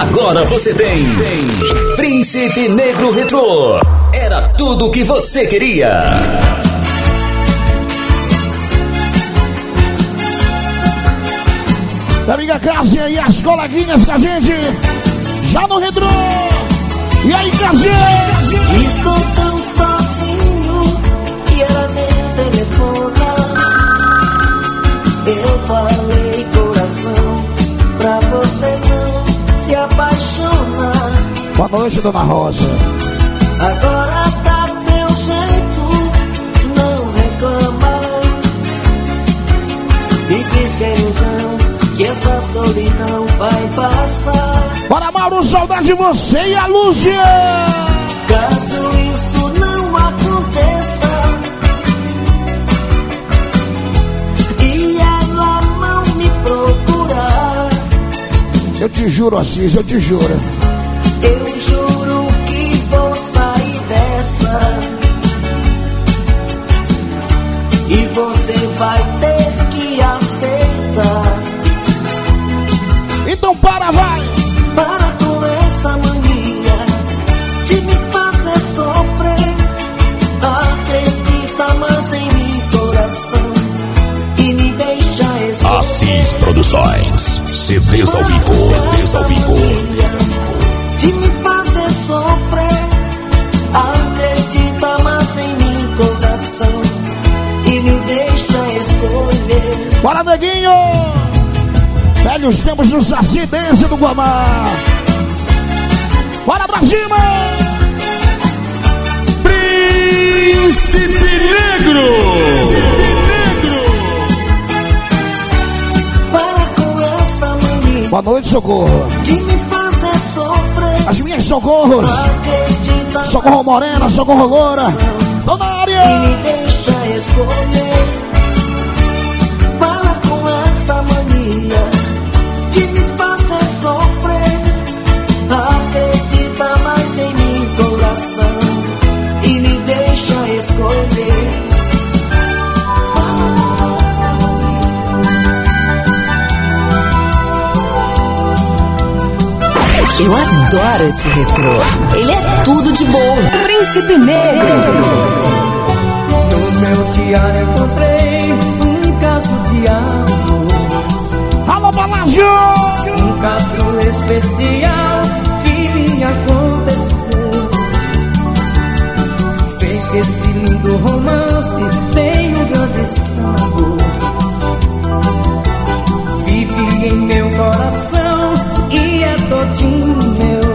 Agora você tem Príncipe Negro Retrô. Era tudo o que você queria. Minha amiga Cássia e as coleguinhas com a gente já no Retrô. E aí, Cássia? Estou tão sozinho que ela nem telefona. Eu falei coração pra você não se apaixonar. Boa noite, dona Rosa. Agora tá teu jeito, não reclama. E diz que é ilusão, que essa solidão vai passar. Bora, Mauro, saudade de você e a Lúcia. Caso isso não aconteça e ela não me procurar, eu te juro, Assis, eu te juro. eu juro que vou sair dessa. E você vai ter que aceitar. Então vai. Para com essa mania de me fazer sofrer. Acredita mais em mim, coração, e me deixa escolher. Assis Produções. CDs ao vivo. CDs ao vivo. De me fazer sofrer. Acredita mais em mim, coração, e me deixa escolher. Bora, neguinho. Velhos tempos do Saci Dance do Guamá. Bora pra cima. Príncipe Negro. Para com essa mania Boa noite, Socorro. de me fazer sofrer. As minhas socorros. Acredita Socorro Morena, Socorro Loura. Dona área. e me deixa escolher. Para com essa mania de me fazer sofrer. Acredita mais em mim, coração, e me deixa escolher. Eu adoro esse retrô. Ele é tudo de bom. Príncipe Negro. No meu diário encontrei um caso de amor. Alô, Palácio. Um caso especial que me aconteceu. Sei que esse lindo romance tem um grande sabor. Vive em meu coração e é todinho meu.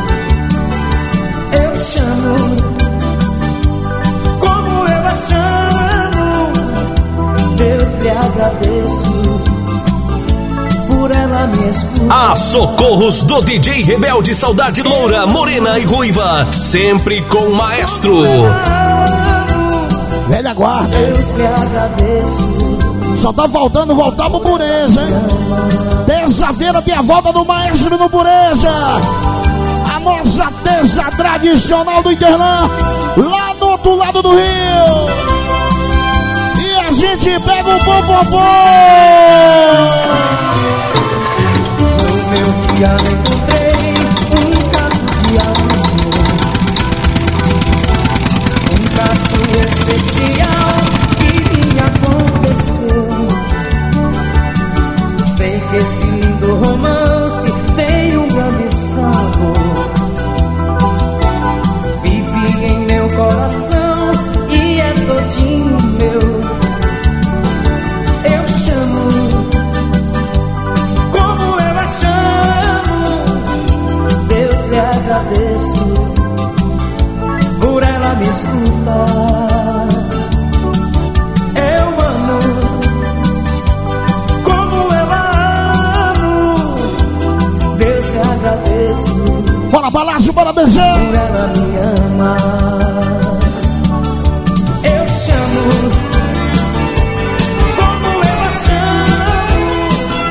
Eu chamo, como eu a chamo. Deus lhe agradeço por ela me escutar. A socorros do DJ Rebelde, Saudade Loura, Morena e Ruiva. Sempre com o maestro. Velha guarda. Deus lhe agradeço. Só tá faltando voltar pro Pureza, hein? Terça-feira tem a volta do maestro no Pureza. A nossa terça tradicional do Interlã, lá do outro lado do Rio. E a gente pega o popopô. No meu diário encontrei um caso de amor. Um caso especial que me aconteceu. Sei que esse lindo romance tem um grande sabor. Vive em meu coração e é todinho meu. Eu chamo, como eu a chamo. Deus lhe agradeço por ela me escutar. Eu amo, como eu a amo. Deus lhe agradeço Bora, Palácio, bora descer. por ela me ama. Eu chamo, como eu a chamo.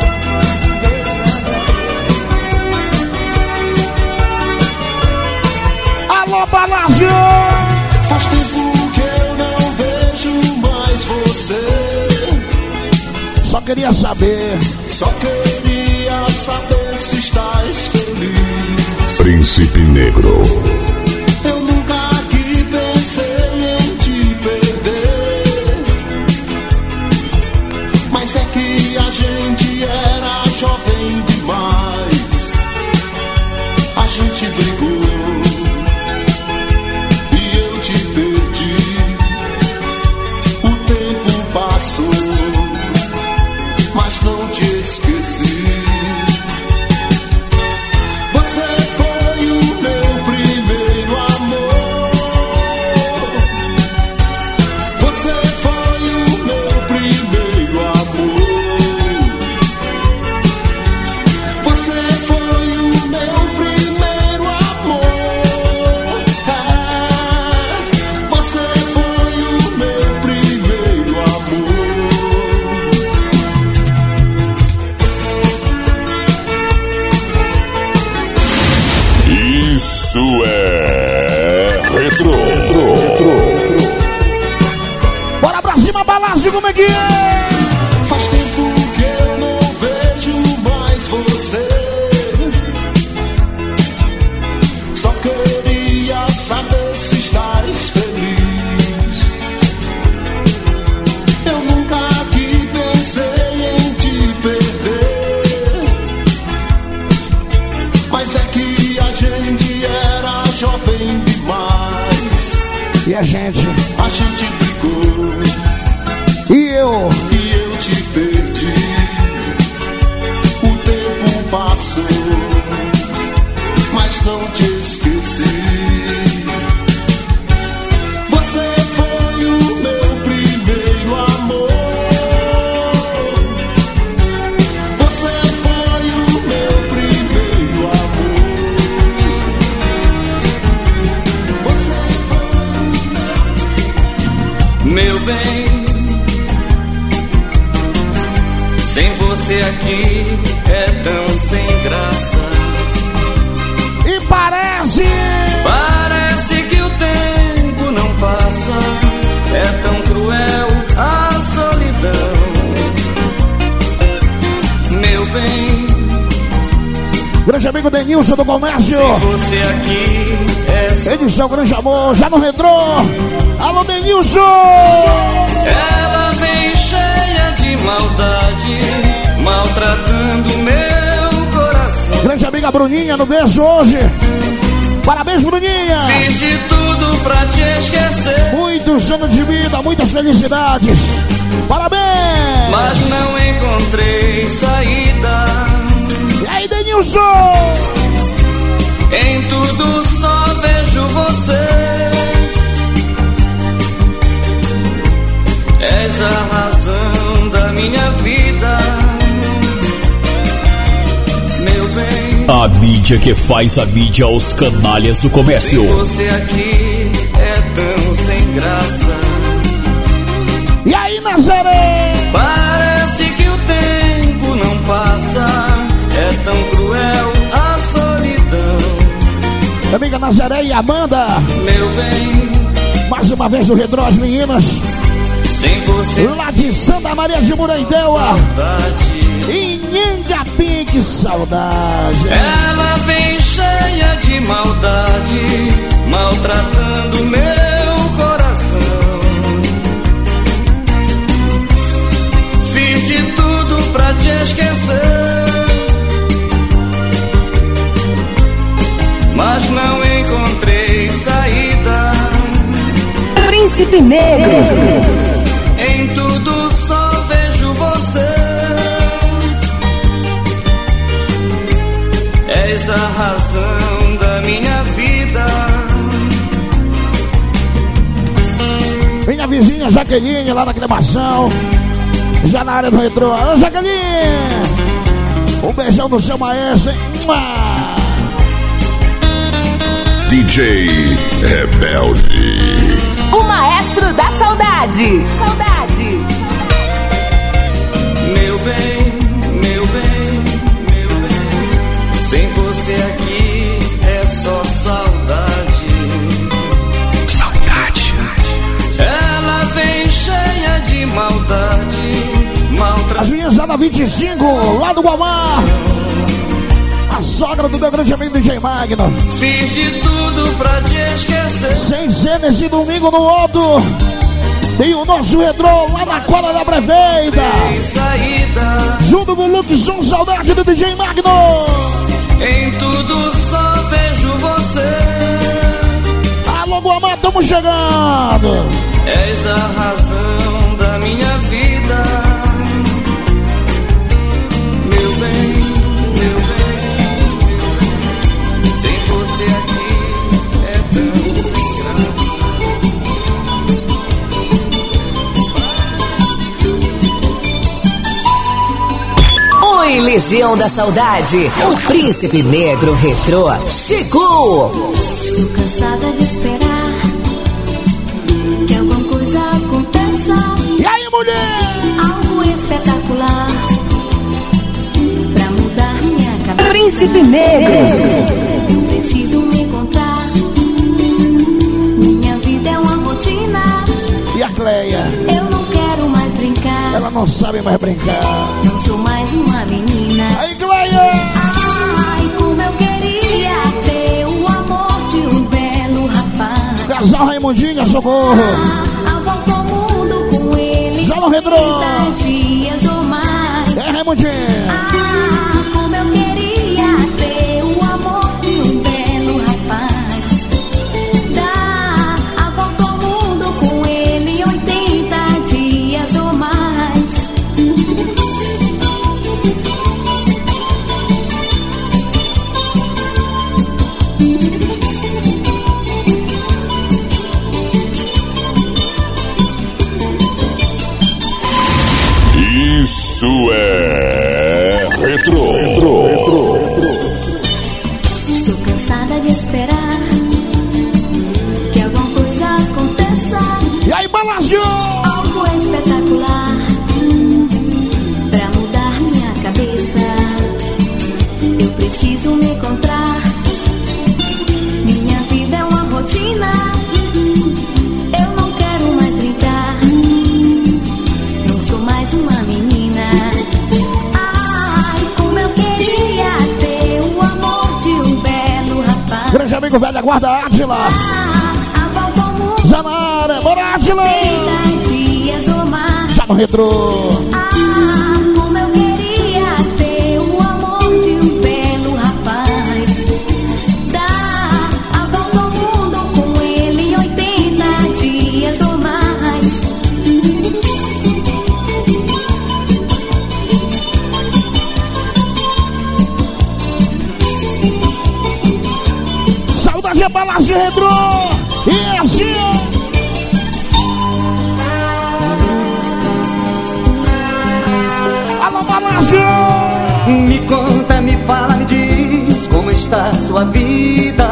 Alô, Palácio. Faz tempo que eu não vejo mais você. Só queria saber. Só queria saber se estás feliz. Príncipe Negro. Eu nunca aqui pensei em te perder, mas é que a gente era jovem demais. A gente brigou e eu te perdi. O tempo passou, mas não te esqueci. Você foi o meu primeiro amor. Você foi o meu primeiro amor. Você foi o meu primeiro amor. Você foi o meu primeiro amor. Isso é Retro. Bora pra cima, Balassi, como é que é? Faz tempo que eu não vejo mais você. Só queria saber se estás feliz. Eu nunca aqui pensei em te perder, mas é que a gente era jovem demais. E a gente brigou e eu e eu te perdi. O tempo passou, mas não te esqueci. Você foi o meu primeiro amor. Você foi o meu primeiro amor. Você foi Meu bem, sem você aqui é tão sem graça. e parece Parece que o tempo não passa, é tão cruel a solidão. Meu bem, grande amigo Denilson do Comércio, você aqui é só. edição Grande Amor, já no retrô. Alô, Denilson! Ela vem cheia de maldade, maltratando meu coração. Grande amiga Bruninha no berço hoje. Parabéns, Bruninha! Fiz de tudo pra te esquecer, Muitos anos de vida, muitas felicidades. Parabéns! mas não encontrei saída. E aí, Denilson? Em tudo só vejo você. És a razão da minha vida. Meu bem, A mídia que faz a mídia aos canalhas do comércio. sem você aqui é tão sem graça. E aí, Nazaré? Parece que o tempo não passa, é tão cruel a solidão. Minha amiga Nazaré e Amanda, Meu bem, mais uma vez no retrô, as meninas sem você lá de Santa Maria de Murandeua, saudade. em Nhangapim, que saudade. Ela vem cheia de maldade, maltratando meu coração. Fiz de tudo pra te esquecer, mas não encontrei saída. Príncipe Negro. Em tudo só vejo você. És a razão da minha vida. Minha vizinha Jaqueline, lá na Cremação, já na área do retrô. Alô, Jaqueline! Um beijão no seu maestro, hein? Mua! DJ Rebelde. O maestro da saudade. Saudade. Meu bem, meu bem, meu bem. Sem você aqui é só saudade. Saudade. Ela vem cheia de maldade, As meninas lá da 25, lá do Guamá. As sogra do meu grande amigo DJ Magno. Fiz de tudo pra te esquecer. Sem ser nesse domingo no outro. E o nosso retrô lá na quadra da Breveida. Tem saída. Junto com o Luxon, saudade do DJ Magno. Em tudo só vejo você. Alô, Guamá, tamo chegando. És a razão da minha vida. Meu bem, meu bem, meu bem. Sem você aqui é tão sem graça. Oi, Legião da Saudade. O Príncipe Negro Retrô chegou. Estou cansada de esperar que alguma coisa aconteça. E aí, mulher? Algo espetacular pra mudar minha cabeça. Príncipe Negro. Eu preciso me encontrar. Minha vida é uma rotina. E a Cleia? Eu não quero mais brincar. Ela não sabe mais brincar. Não sou mais uma menina. Aí, Cleia! Ai, como eu queria ter o amor de um belo rapaz. Casal Raimundinha, socorro! A volta ao mundo com ele. Já no retrô. 30 dias ou mais. É, Raimundinha! Como eu queria ter o amor de um belo rapaz. Dar a volta ao mundo com ele 80 dias ou mais. Isso é retrô. Estou cansada de esperar que alguma coisa aconteça. E aí, Balazinho? Algo espetacular pra mudar minha cabeça. Eu preciso me encontrar. Minha vida é uma rotina. Eu não quero mais brincar. Não sou mais uma menina. Ai, como eu queria ter o amor de um belo rapaz. Grande amigo velho, guarda Átila. A volta ao mundo. Zanara, bora Átila! 30 dias ou mais. Já no retrô. Como eu queria ter o amor de um belo rapaz. Dar a volta ao mundo com ele 80 dias ou mais. Saudade é Balazinho retrô. E assim, alô, Balazinho! Me conta, me fala, me diz como está a sua vida.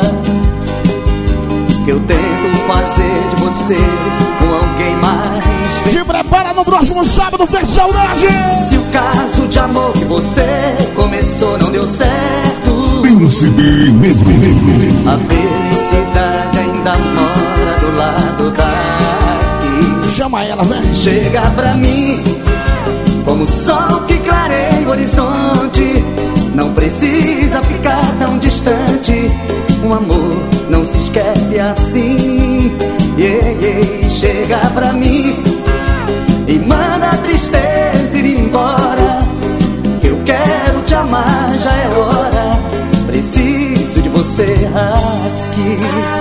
Que eu tento fazer de você com alguém mais feliz. Se prepara no próximo sábado, fez saudade! Se o caso de amor que você começou não deu certo, Príncipe Negro. a felicidade ainda mora do lado daqui. Chama ela, velho! Chega pra mim como o sol que clareia o horizonte. Não precisa ficar tão distante. Um amor não se esquece assim. Chega pra mim e manda a tristeza ir embora. Eu quero te amar, já é hora. Preciso de você aqui.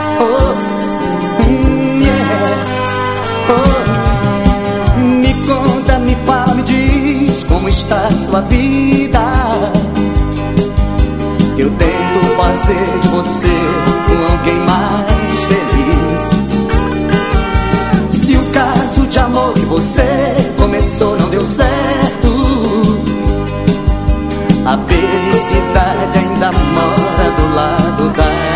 Me conta, me fala, me diz como está a sua vida. Eu tento fazer de você com alguém mais feliz. Se o caso de amor que você começou não deu certo, a felicidade ainda mora do lado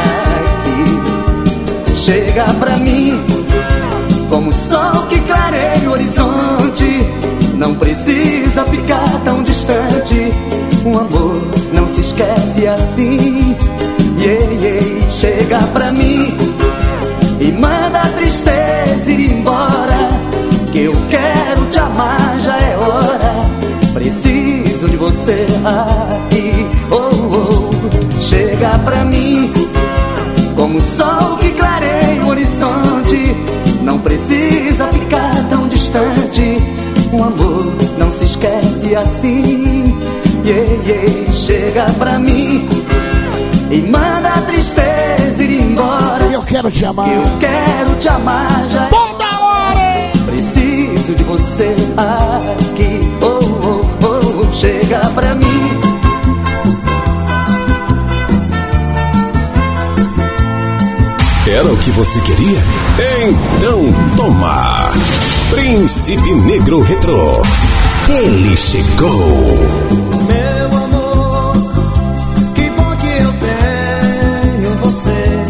daqui. Chega pra mim como o sol que clareia o horizonte. Não precisa ficar tão distante. Um amor não se esquece assim. Chega pra mim e manda a tristeza ir embora. Que eu quero te amar, já é hora. Preciso de você aqui. Oh, oh. chega pra mim como o sol que clareia o horizonte. Não precisa ficar tão distante, o amor não se esquece assim. Chega pra mim e manda a tristeza ir embora. Eu quero te amar, eu quero te amar já toda hora. Preciso de você aqui, chega pra mim. Era o que você queria? Então toma! Príncipe Negro Retrô. Ele chegou. Meu amor, que bom que eu tenho você.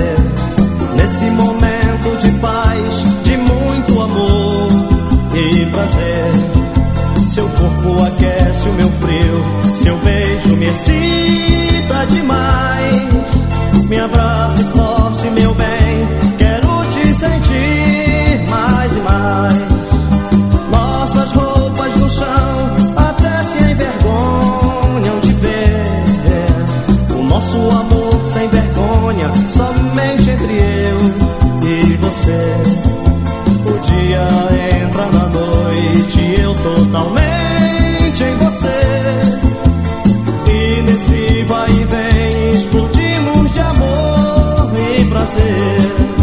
Nesse momento de paz, de muito amor e prazer. Seu corpo aquece o meu frio, seu beijo me excita demais. Me abrace forte, meu bem, quero te sentir mais e mais. Nossas roupas no chão até se envergonham de ver. O nosso amor sem vergonha, somente entre eu e você. O dia entra na noite, eu totalmente em você. E nesse vai e vem explodimos de amor e prazer.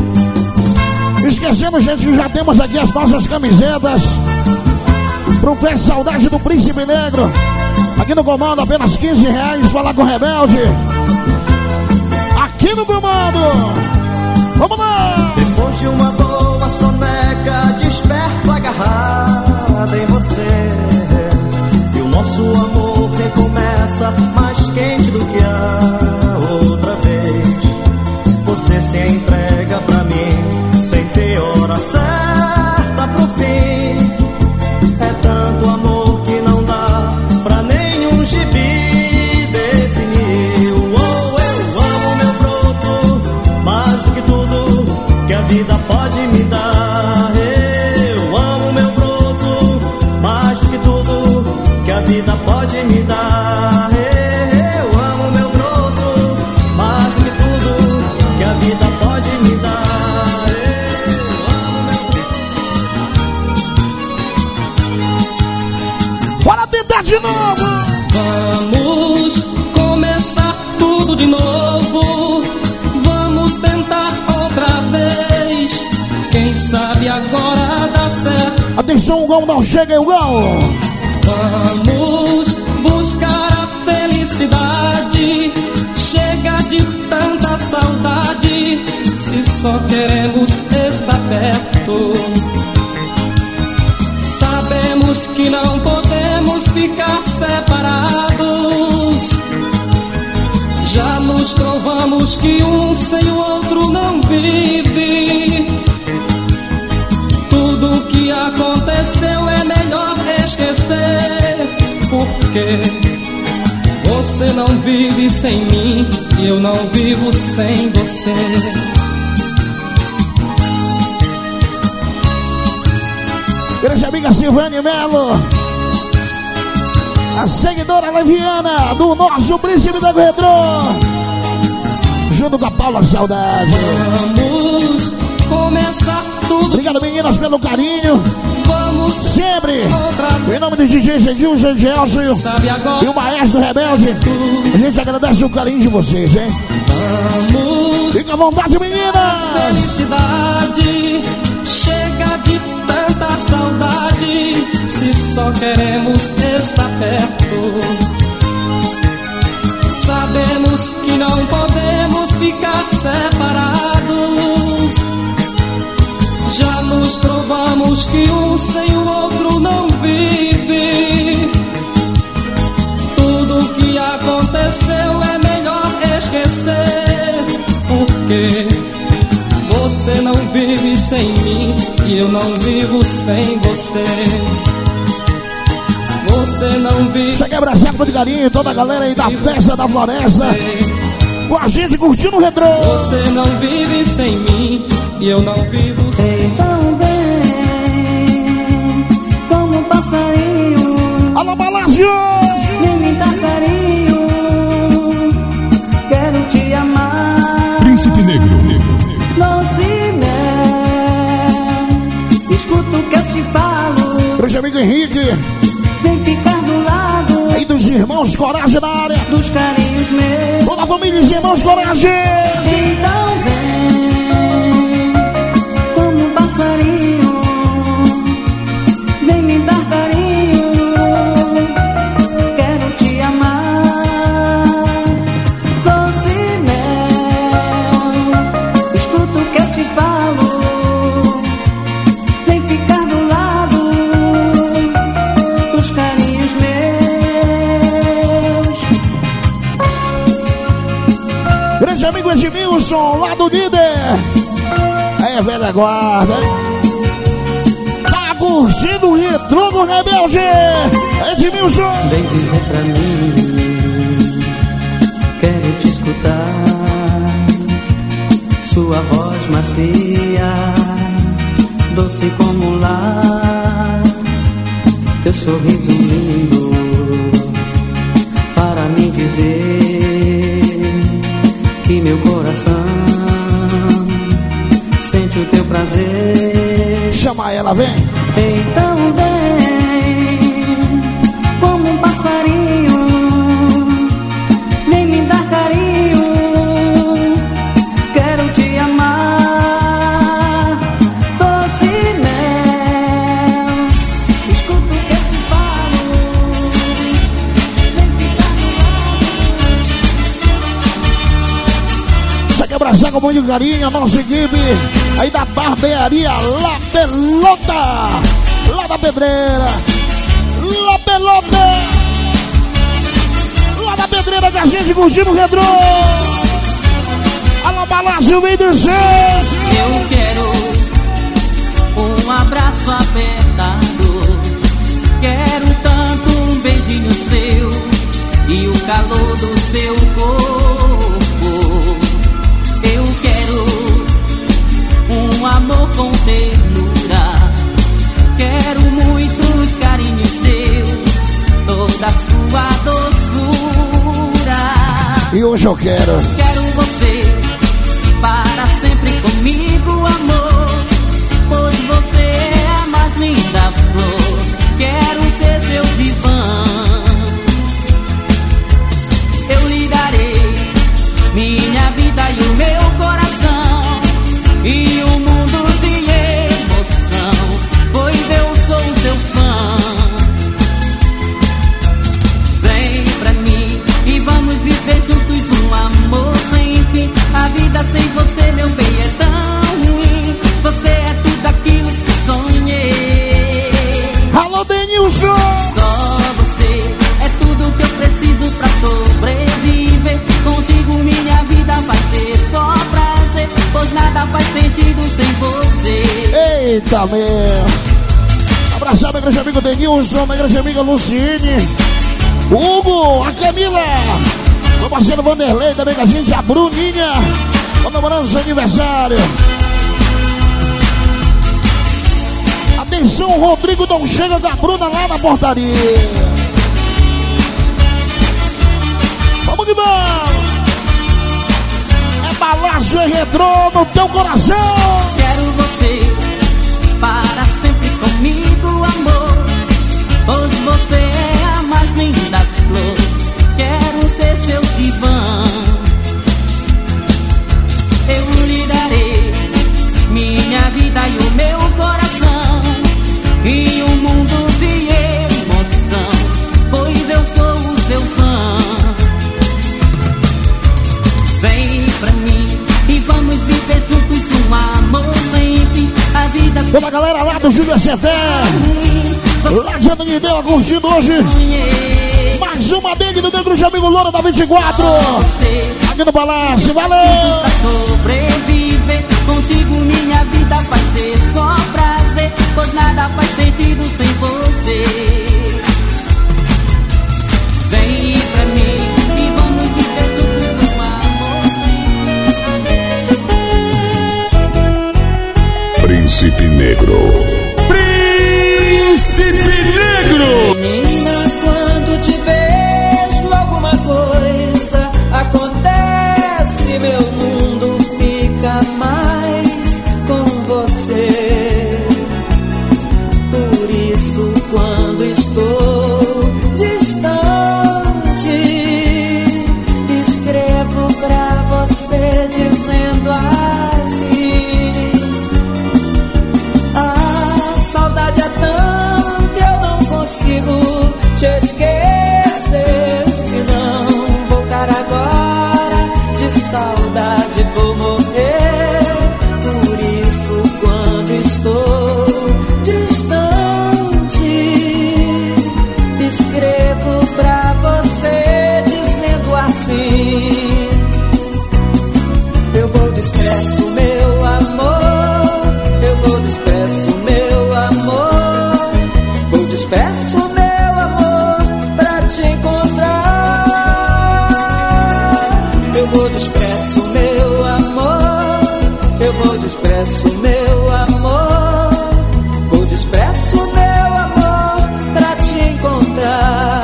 Esquecemos, gente, que já temos aqui as nossas camisetas pro Fé Saudade do Príncipe Negro. Aqui no comando, apenas R$15. Falar com o Rebelde. Aqui no comando. Vamos lá! Depois de uma boa soneca, desperto agarrada em você. E o nosso amor recomeça mais quente do que a outra vez. Você se entrega pra mim sem ter hora certa pro fim. É tanto amor que não dá pra nenhum gibi definir. Eu amo meu broto mais do que tudo que a vida pode me dar. Eu amo meu broto mais do que tudo que a vida pode me dar. Eu amo meu broto mais do que tudo que a vida pode me dar. Bora tentar de novo! Vamos começar tudo de novo. Vamos tentar outra vez. Quem sabe agora dá certo. Atenção, o gol não chega, o gol! Vamos buscar a felicidade. Chega de tanta saudade. Se só queremos estar perto. Sabemos que não podemos ficar separados. Já nos provamos que um sem o outro não vive. Tudo que aconteceu é melhor esquecer. Porque você não vive sem mim e eu não vivo sem você. Grande amiga Silvane Melo, a seguidora leviana do nosso Príncipe Negro Retrô, junto com a Paula Saudade. Vamos começar tudo. Obrigado, meninas, pelo carinho. Vamos Sempre. outra Em nome do DJ Gedilson, Gelson e o Maestro Rebelde, a gente agradece o carinho de vocês, hein? Vamos. Fica à vontade, meninas. Felicidade. Chega de tanta saudade. Se só queremos estar perto. Sabemos que não podemos ficar separados. Já nos provamos que um sem o outro não vive. Tudo que aconteceu é melhor esquecer. Porque você não vive sem mim e eu não vivo sem você. Você não vive. Isso aqui é Brasil de carinho, toda a galera aí da Festa da Floresta, com a gente curtindo o retrô. Você não vive sem mim e eu não vivo sem. Tão bem, como um passarinho, Alô, Palácio! nem me dá carinho. grande amigo Henrique. Vem ficar do lado Aí dos irmãos Coragem na área. dos carinhos meus. Toda a família dos irmãos Coragem. Então vem, como um passarinho, vem me dar carinho. Quero te amar, doce mel. Escuta o que eu te falo. Vem ficar do lado dos carinhos meus. Grande amigo Edmilson, lá do líder. É, velha guarda, hein? Tá curtindo o retrô do Rebelde. Edmilson. Vem dizer pra mim, quero te escutar. Sua voz macia, doce como um lar. Teu sorriso lindo, para me dizer que meu coração sente o teu prazer. Chama ela, vem. Então vem, como um passarinho, vem me dar carinho. Quero te amar, doce mel. Escuta o que eu te falo, vem ficar do lado. Você quer abraçar com muito carinho a nossa equipe aí da barbearia La Pelota, lá da Pedreira. La Pelota, lá da Pedreira, que a gente curtindo o retrô. Alô, Balácio, vem descer. Eu quero um abraço apertado. Quero tanto um beijinho seu e o calor do seu corpo. Eu quero um amor com ternura. Quero muitos carinhos seus, toda sua doçura. E hoje eu quero. Quero você para sempre comigo, amor, pois você é a mais linda flor. Quero ser seu divã. Eu lhe darei minha vida e o meu coração e um mundo de emoção, pois eu sou seu fã. Vem pra mim e vamos viver juntos um amor sem fim. A vida sem você, meu bem, é tão ruim. Você é tudo aquilo que sonhei. Alô, Denilson. Só você é tudo que eu preciso pra sobreviver. Contigo minha vida vai ser só prazer, pois nada faz sentido sem você. Eita, meu. Abraçar meu grande amigo Denilson, minha grande amiga Luciene, Hugo, a Camila, meu parceiro Vanderlei, também com a gente, a Bruninha, comemorando seu aniversário. Atenção, Rodrigo, não chega com a Bruna lá na portaria. Vamos que vamos. É Balácio e retrô no teu coração. Quero você para sempre comigo, amor, pois você é a mais linda flor. Quero ser seu divã. Eu lhe darei minha vida e o meu coração e um mundo de emoção, pois eu sou o seu fã. Vem pra mim e vamos viver juntos um amor sem fim. A vida sem Toda a galera lá do Júlio Chefé, lá de Ananideu, curtindo hoje mais uma dele do meu grande amigo Loura da 24, aqui no Palácio. Valeu! pra sobreviver. Contigo minha vida vai ser só prazer, pois nada faz sentido sem você. Vem pra mim e vamos viver juntos um amor sem fim. Príncipe Negro. Príncipe Negro. Menina, quando te vejo alguma coisa acontece, meu mundo fica mais com você. Por isso saudade vou morrer. Por isso quando estou distante, escrevo pra você dizendo assim: eu vou disperso meu amor, eu vou disperso meu amor, vou disperso meu amor pra te encontrar. Eu vou disperso meu amor, eu vou disperso meu amor, vou disperso meu amor pra te encontrar.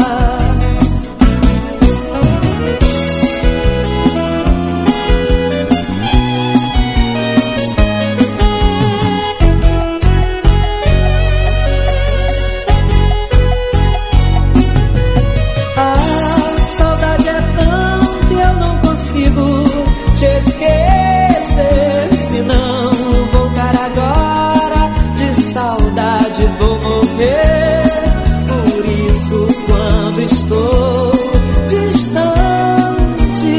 Te esquecer, se não voltar agora, de saudade vou morrer. Por isso quando estou distante,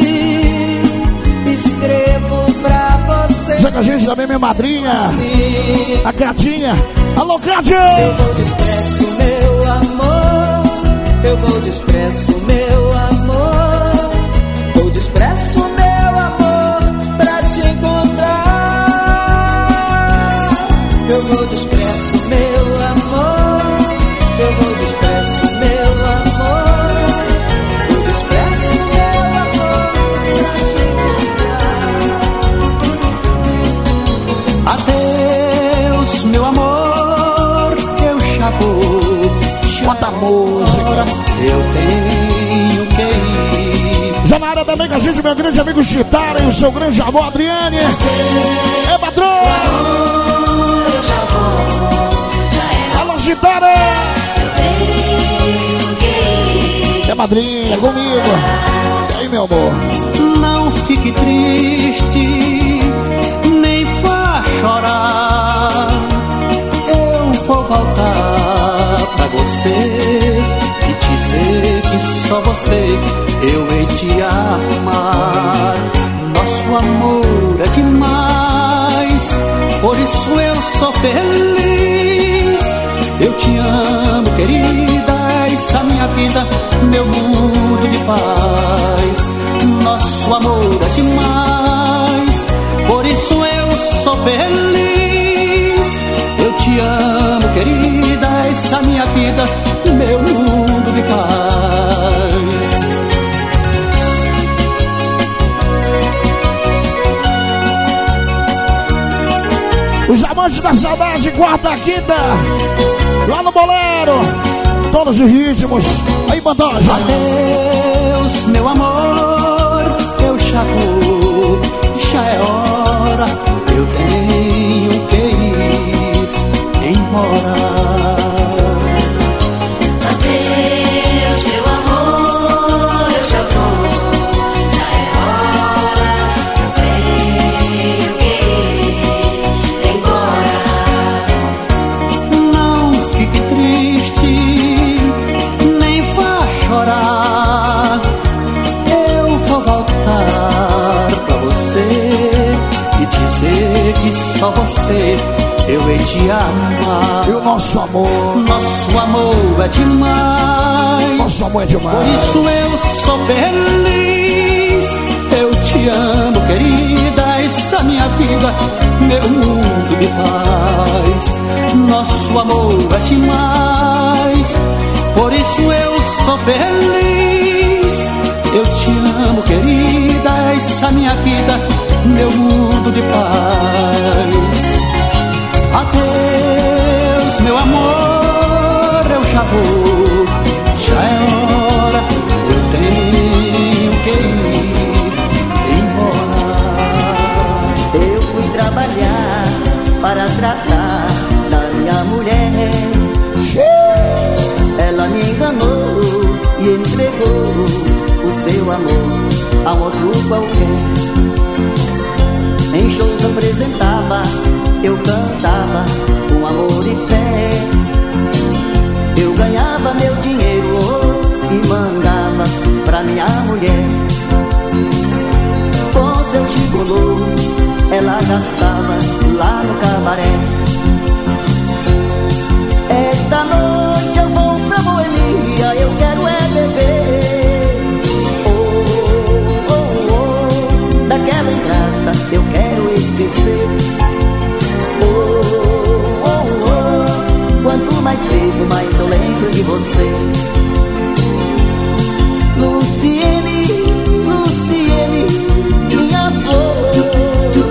escrevo pra você. Já que a gente também, minha madrinha, a Gatinha. Alô, Gatinha! Eu vou disperso meu amor, eu vou disperso meu amor, vou disperso meu encontrar. Eu vou disperso meu amor, eu vou disperso meu amor, vou disperso meu amor pra te encontrar. Adeus meu amor, eu já vou. Bota a música. Eu tenho que ir. Já na área também com a gente, meu grande amigo Chitara e o seu grande amor, Adriane. É, patrão! Alô, Chitara! É, madrinha, comigo. E aí, meu amor? Não fique triste, nem vá chorar. Eu vou voltar pra você e dizer que só você eu hei de amar. Nosso amor é demais, por isso eu sou feliz. Eu te amo, querida, essa minha vida, meu mundo de paz. Nosso amor é demais, por isso eu sou feliz. Eu te amo, querida, essa minha vida, meu mundo de paz. Os amantes da saudade, quarta, quinta, lá no bolero, todos os ritmos, aí bandagem. Adeus, meu amor, eu já vou, já é hora, eu tenho que ir embora. Adeus, meu amor, eu já vou, já é hora, eu tenho que ir embora. Não fique triste, nem vá chorar. Eu vou voltar pra você e dizer que só você eu hei de amar. E o nosso amor? Nosso amor é demais. Nosso amor é demais. Por isso eu sou feliz. Eu te amo, querida, essa minha vida, meu mundo de paz. Nosso amor é demais, por isso eu sou feliz. Eu te amo, querida, essa minha vida, meu mundo de paz. Adeus, meu amor, eu já vou, já é hora, eu tenho que ir embora. Eu fui trabalhar para tratar da minha mulher. Ela me enganou e entregou o seu amor a outro qualquer. Em shows apresentava, eu cantava com amor e fé. Eu ganhava meu dinheiro e mandava pra minha mulher. rolou, ela já estava lá no cabaré. Esta noite eu vou pra Boemia, eu quero é beber. Oh, oh, oh, daquela ingrata eu quero esquecer. Oh, oh, oh, quanto mais bebo, mais eu lembro de você. Luciene, Luciene, minha flor.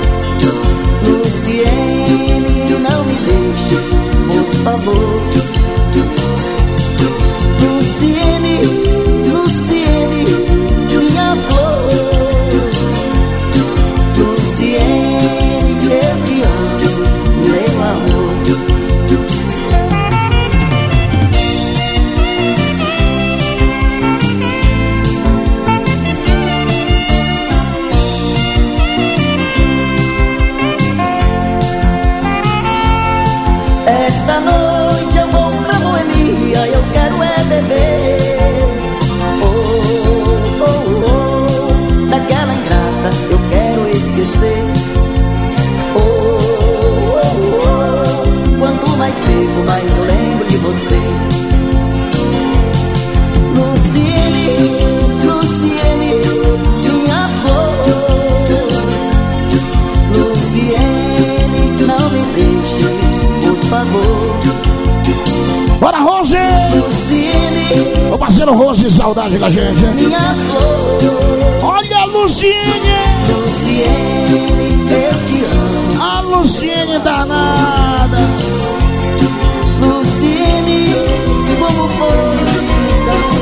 Luciene, não me deixes, por favor. Luciene, Luciene, minha flor. Luciene, eu te amo, meu amor. Esta noite eu vou pra Boemia, eu quero é beber. Oh, oh, oh, daquela ingrata eu quero esquecer. Oh, oh, oh, quanto mais bebo, mais eu lembro de você. Luciene, Luciene, minha flor. Luciene, não me deixes, por favor. Bora, Rose! Luciene, O parceiro Rose, saudade da gente. minha flor. Olha a Luciene! Luciene, eu te amo. A Luciene danada. Luciene, como foi tão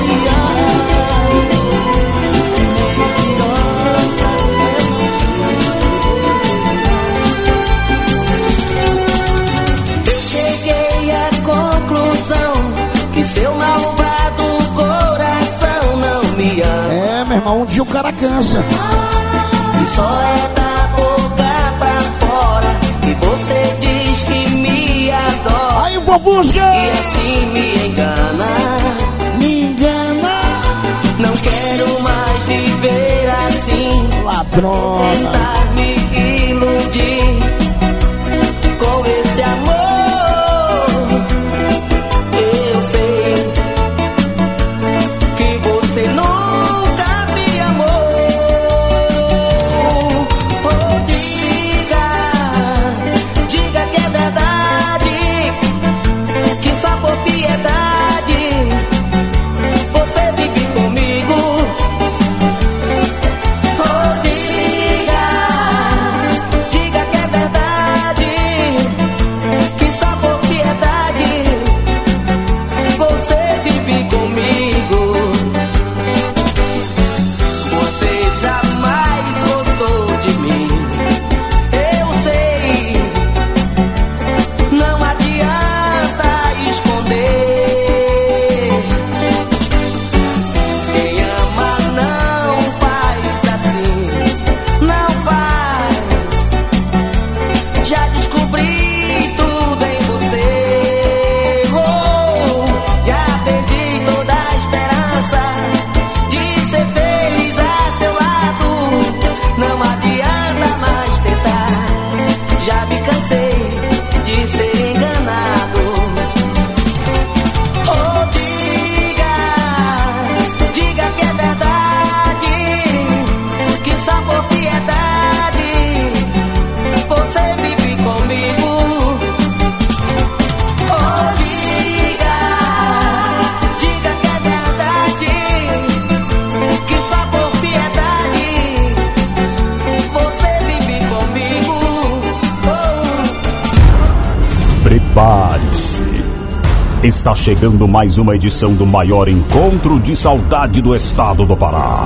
eu cheguei à conclusão que seu malvado coração não me ama. É, meu irmão, um dia o cara cansa. E só é da boca pra fora que você diz que me adora. Aí, vou buscar. E assim me engana. Me engana. Não quero mais viver assim. Ladrona. Tentar me iludir com este amor. Eu sei que você nunca me amou. Oh, diga que é verdade, que só por piedade você vive comigo. Oh, diga que é verdade, que só por piedade você vive comigo. Você jamais gostou de mim, eu sei, não adianta esconder. Quem ama não faz assim, não faz. Já descobri tudo em você. Oh, já perdi toda a esperança de ser feliz a seu lado. Não adianta mais tentar, já me cansei de ser enganado. Oh, diga que é verdade, que só por piedade você vive comigo. Oh, diga que é verdade, que só por piedade você vive comigo. Oh. Prepare-se. Está chegando mais uma edição do maior encontro de saudade do estado do Pará.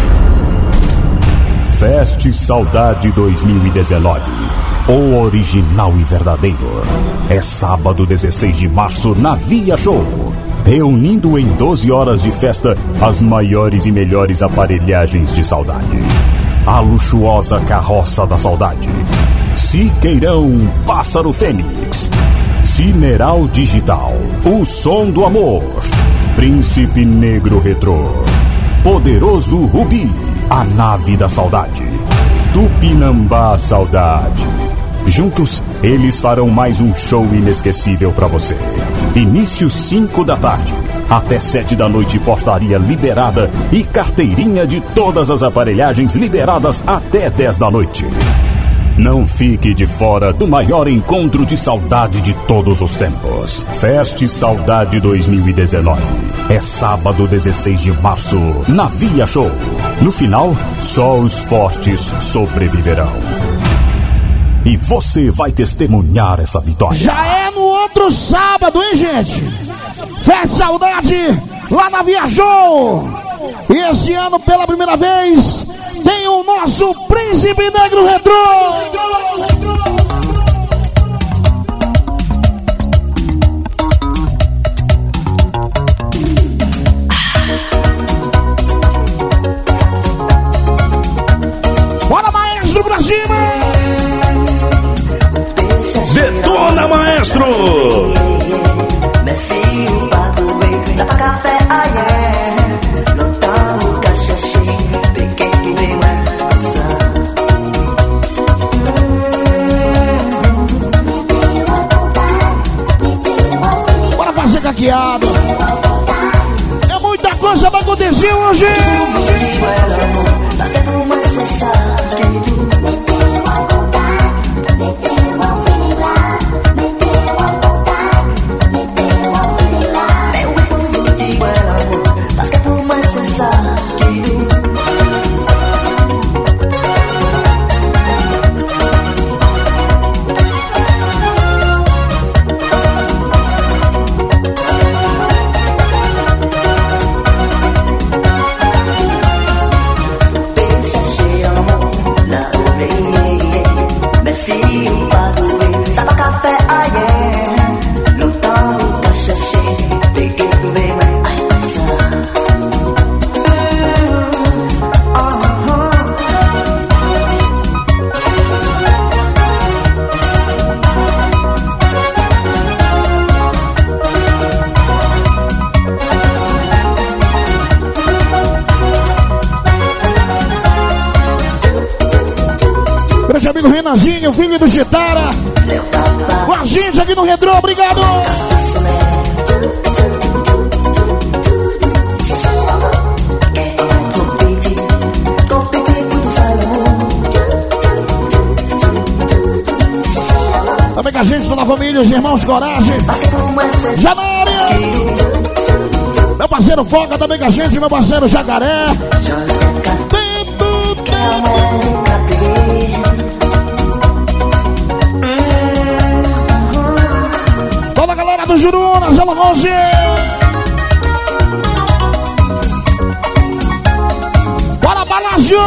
Feste Saudade 2019. O original e verdadeiro. É sábado 16 de março na Via Show. Reunindo em 12 horas de festa as maiores e melhores aparelhagens de saudade. A luxuosa carroça da saudade. Siqueirão Pássaro Fênix. Cineral Digital, o som do amor. Príncipe Negro Retrô. Poderoso Rubi, a nave da saudade. Tupinambá Saudade. Juntos, eles farão mais um show inesquecível pra você. Início 5 da tarde. Até 7 da noite, portaria liberada e carteirinha de todas as aparelhagens liberadas até 10 da noite. Não fique de fora do maior encontro de saudade de todos os tempos. Feste Saudade 2019. É sábado 16 de março, na Via Show. No final, só os fortes sobreviverão. E você vai testemunhar essa vitória. Já é no outro sábado, hein, gente? Feste Saudade lá na Via Show. E esse ano, pela primeira vez, tem o nosso Príncipe Negro Retrô. Bora, maestro, pra cima! Detona, maestro! Bora fazer caqueado. É muita coisa pra acontecer hoje. Amigo Renanzinho, filho do Chitara, com a gente aqui no Retrô, obrigado! Também com a gente, toda a família, os irmãos Coragem, já na área! Meu parceiro Foca também com a gente, meu parceiro Jacaré. Toda a galera do Jurunas, Zé Longe. Bora, Palácio!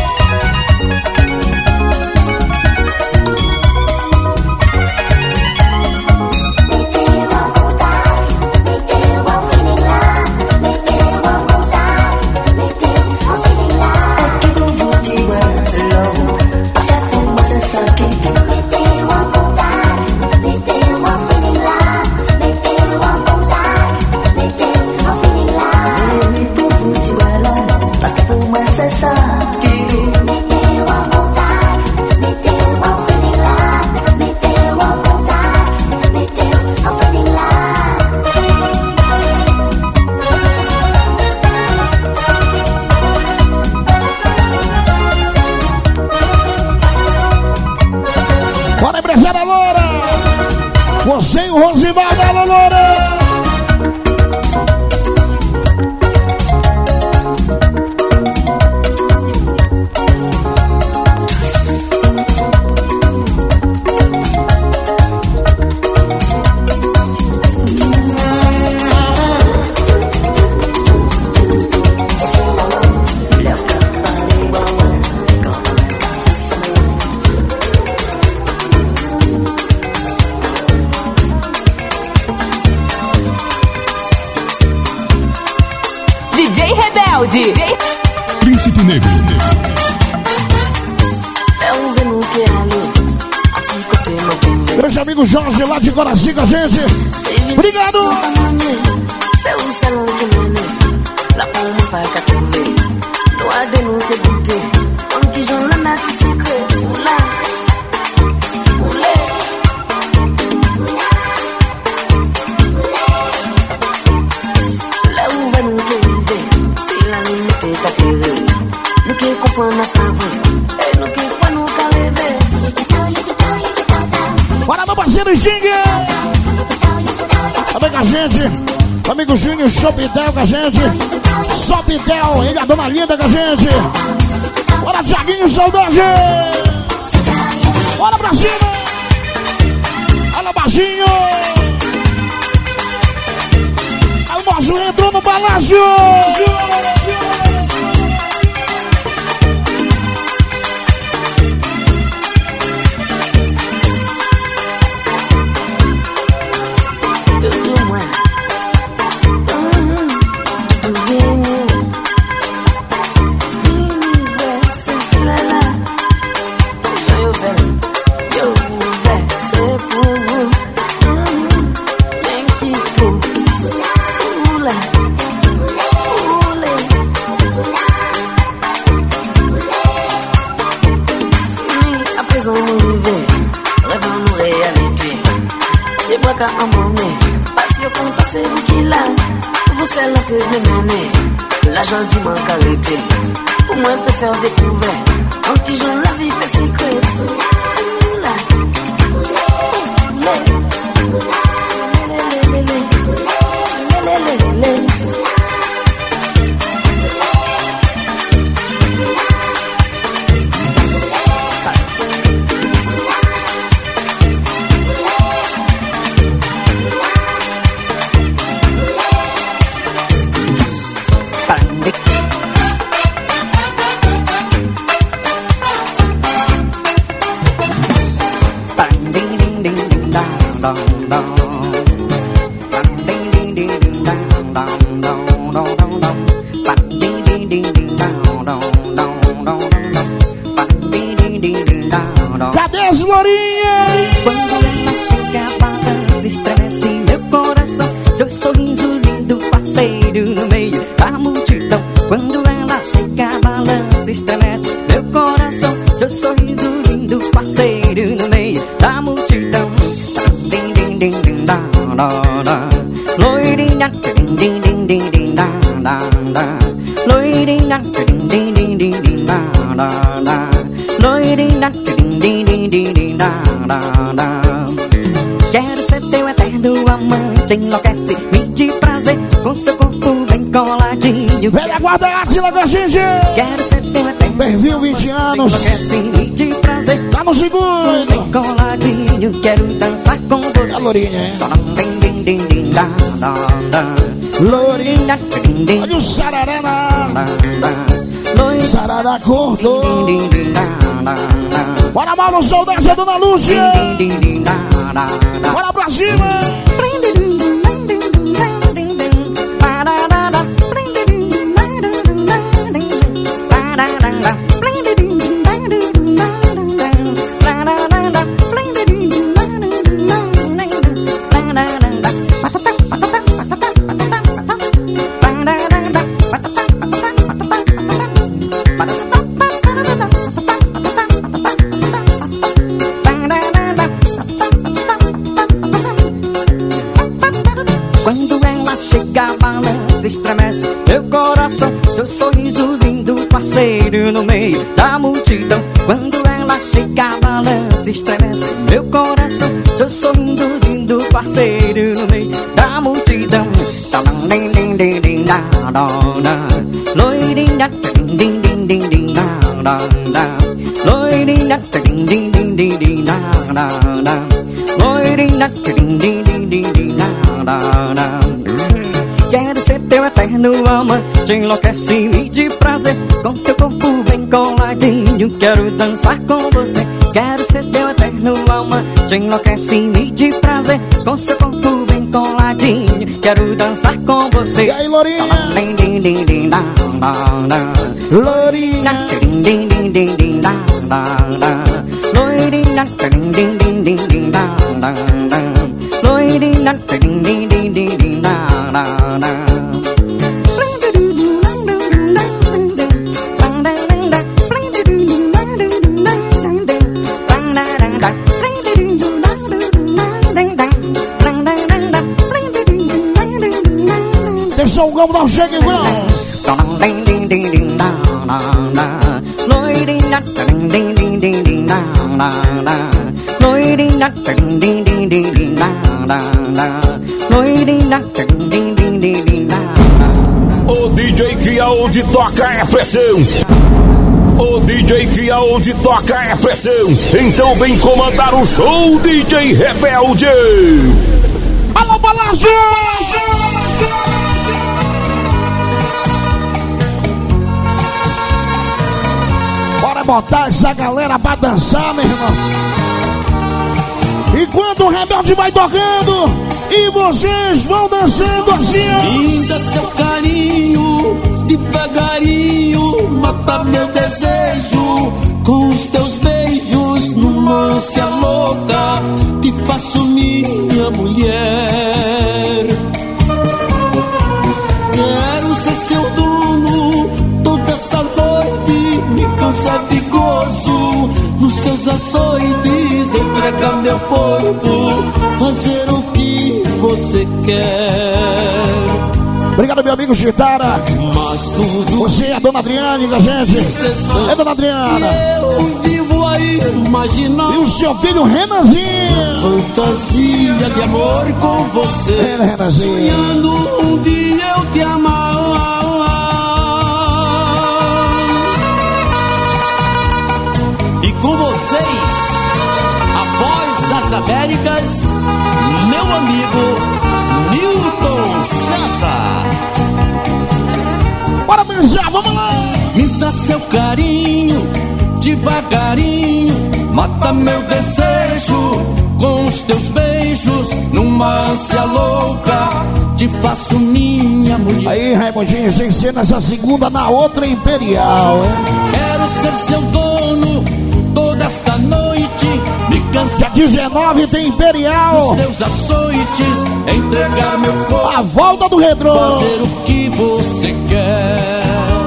Bora, empresária Loura! Você e o Rosivaldo da Loura! Príncipe Negro. Meus amigos Jorge lá de Coraci com a gente. Obrigado! La Bonitinho. Também com a gente, amigo Júnior Shopidel com a gente. Shopidel, ele e a dona Linda com a gente. Bora, Thiaguinho, saudade. Bora pra cima. Olha o baixinho. O nosso entrou no palácio. La gentiment carité, pour moi peut faire découvert, en qui j'en la vie fait secret. Cadê as lourinhas? Quando ela chega, balança, estremece meu coração. Seu sorriso lindo, parceiro no meio da multidão. Quando ela chega, balança, estremece meu coração. Seu sorriso lindo, parceiro no meio da multidão. Loirinha, loirinha, loirinha. Quero ser teu eterno amante, enlouquece, me de prazer, com seu corpo bem coladinho. Velha guarda Atila com a gente. Quero ser teu eterno Bem-vindo 20 anos. Enlouquece, me de prazer, tá no segundo. Bem coladinho, quero dançar com você. A lourinha, Lourinha, olha o sarará na sarará acordou. Bora mal no saudade, a dona Lúcia. Bora pra cima. Estremece meu coração, seu sorriso lindo, parceiro no meio da multidão. Quando ela chega, balança, estremece meu coração, seu sorriso lindo, parceiro no meio da multidão. Loirinha, loirinha, loirinha. Quero ser teu eterno amante, enlouquece-me de prazer, com teu corpo bem coladinho, quero dançar com você. Quero ser teu eterno amante, enlouquece-me de prazer, com seu corpo bem coladinho, quero dançar com você. E aí, Lourinha? Lourinha, loirinha, loirinha. Deixa o gol, não chega igual. Loirinha, loirinha. O DJ que aonde toca é pressão. O DJ que aonde toca é pressão. Então vem comandar o show, DJ Rebelde. Alô, Balanço! Bora botar essa galera pra dançar, meu irmão. Enquanto o Rebelde vai tocando e vocês vão dançando assim. Linda seu carinho, devagarinho, mata meu desejo. Com os teus beijos, numa ânsia louca, te faço minha mulher. Quero ser seu dono, toda essa noite me cansa de gozo. Nos seus açoites entregar meu corpo, fazer o que você quer. Obrigado, meu amigo Chitara. Você é a dona Adriane da gente. É dona Adriana. Eu vivo aí imaginando. E o seu filho Renanzinho. Fantasia de amor com você. Renanzinho. Sonhando um dia eu te amar. E com vocês, a voz das Américas, meu amigo Newton César. Bora dançar, vamos lá. Me dá seu carinho, devagarinho, mata meu desejo. Com os teus beijos, numa ânsia louca, te faço minha mulher. Aí, Raimundinho, sem ser nessa segunda, na outra Imperial, hein? Quero ser seu dono, toda esta noite, me cansa. Dia 19 tem Imperial. Os teus açoites, entregar meu corpo. A volta do Redrô. Fazer o que você quer.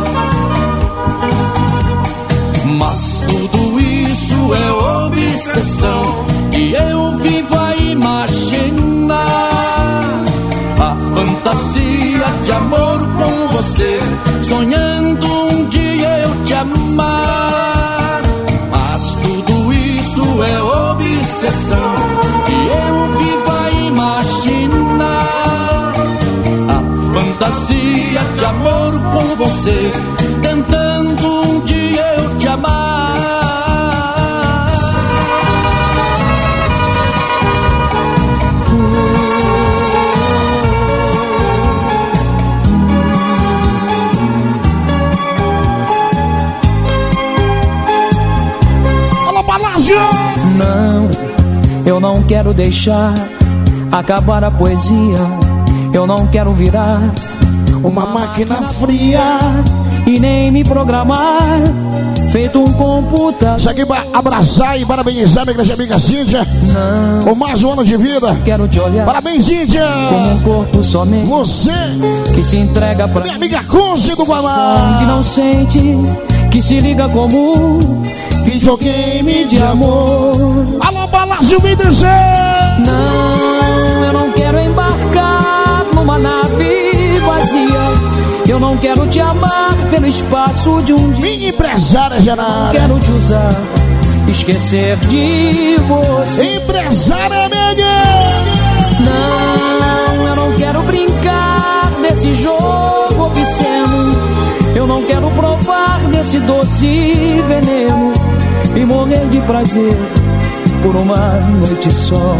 Mas tudo isso é obsessão que eu vivo a imaginar. A fantasia de amor com você, sonhando um dia eu te amar. Mas tudo isso é obsessão que eu vivo a imaginar. A fantasia de amor com você, tentando um dia eu te amar. Não, eu não quero deixar acabar a poesia. Eu não quero virar uma máquina fria e nem me programar feito um computador. Isso aqui pra abraçar e parabenizar minha grande amiga Cíntia. Não, com mais um ano de vida. Quero te olhar. Parabéns, Cíntia. Como um corpo somente. Você que se entrega pra minha amiga Conce do Guamá. Que não sente, que se liga como videogame de amor. Alô, Balácio, me dizer. Não, eu não quero embarcar numa nave vazia. Eu não quero te amar pelo espaço de um dia. Minha empresária Genara. Quero te usar, esquecer de você. Empresária minha. Não, eu não quero brincar nesse jogo obsceno. Eu não quero provar desse doce veneno e morrer de prazer por uma noite só.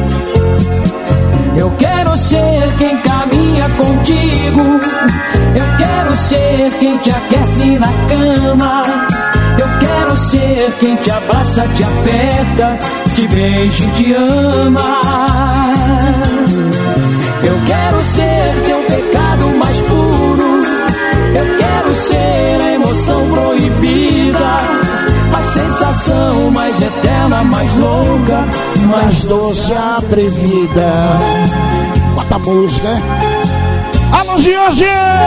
Eu quero ser quem caminha contigo. Eu quero ser quem te aquece na cama. Eu quero ser quem te abraça, te aperta, te beija e te ama. Eu quero ser teu pecado mais puro. Eu quero ser a emoção proibida, a sensação mais eterna, mais louca, mais doce, atrevida. Bota a música. Alô, Giorgi!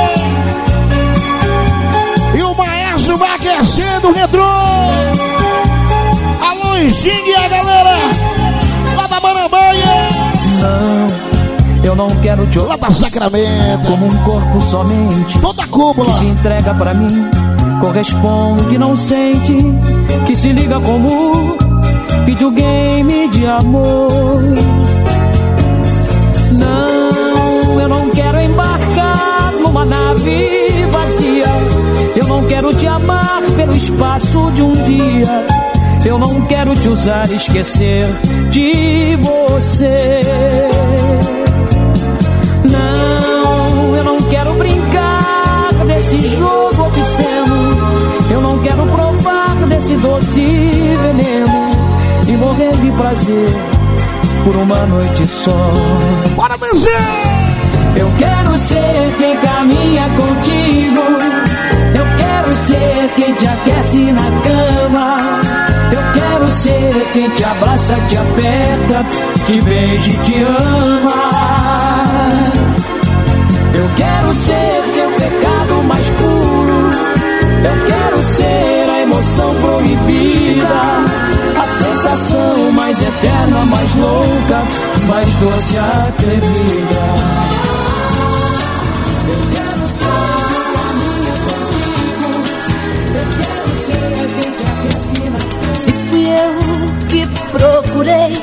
E o maestro vai aquecendo o retrô. Alô, Xing e a galera lá da Marambaia. Não, eu não quero te olhar lá da Sacramento como um corpo somente. Toda a cúpula que se entrega pra mim, corresponde, não sente, que se liga como videogame de amor. Não, eu não quero embarcar numa nave vazia. Eu não quero te amar pelo espaço de um dia. Eu não quero te usar e esquecer de você. Não, eu não quero brincar desse jogo obsceno. Eu não quero provar desse doce veneno e morrer de prazer por uma noite só. Bora dizer! Eu quero ser quem caminha contigo. Eu quero ser quem te aquece na cama. Eu quero ser quem te abraça, te aperta, te beija e te ama. Eu quero ser teu pecado mais puro. Eu quero ser a emoção proibida, a sensação mais eterna, mais louca, mais doce, atrevida. Eu quero ser a minha contigo. Eu quero ser quem te aquece na cama. Se fui eu que procurei,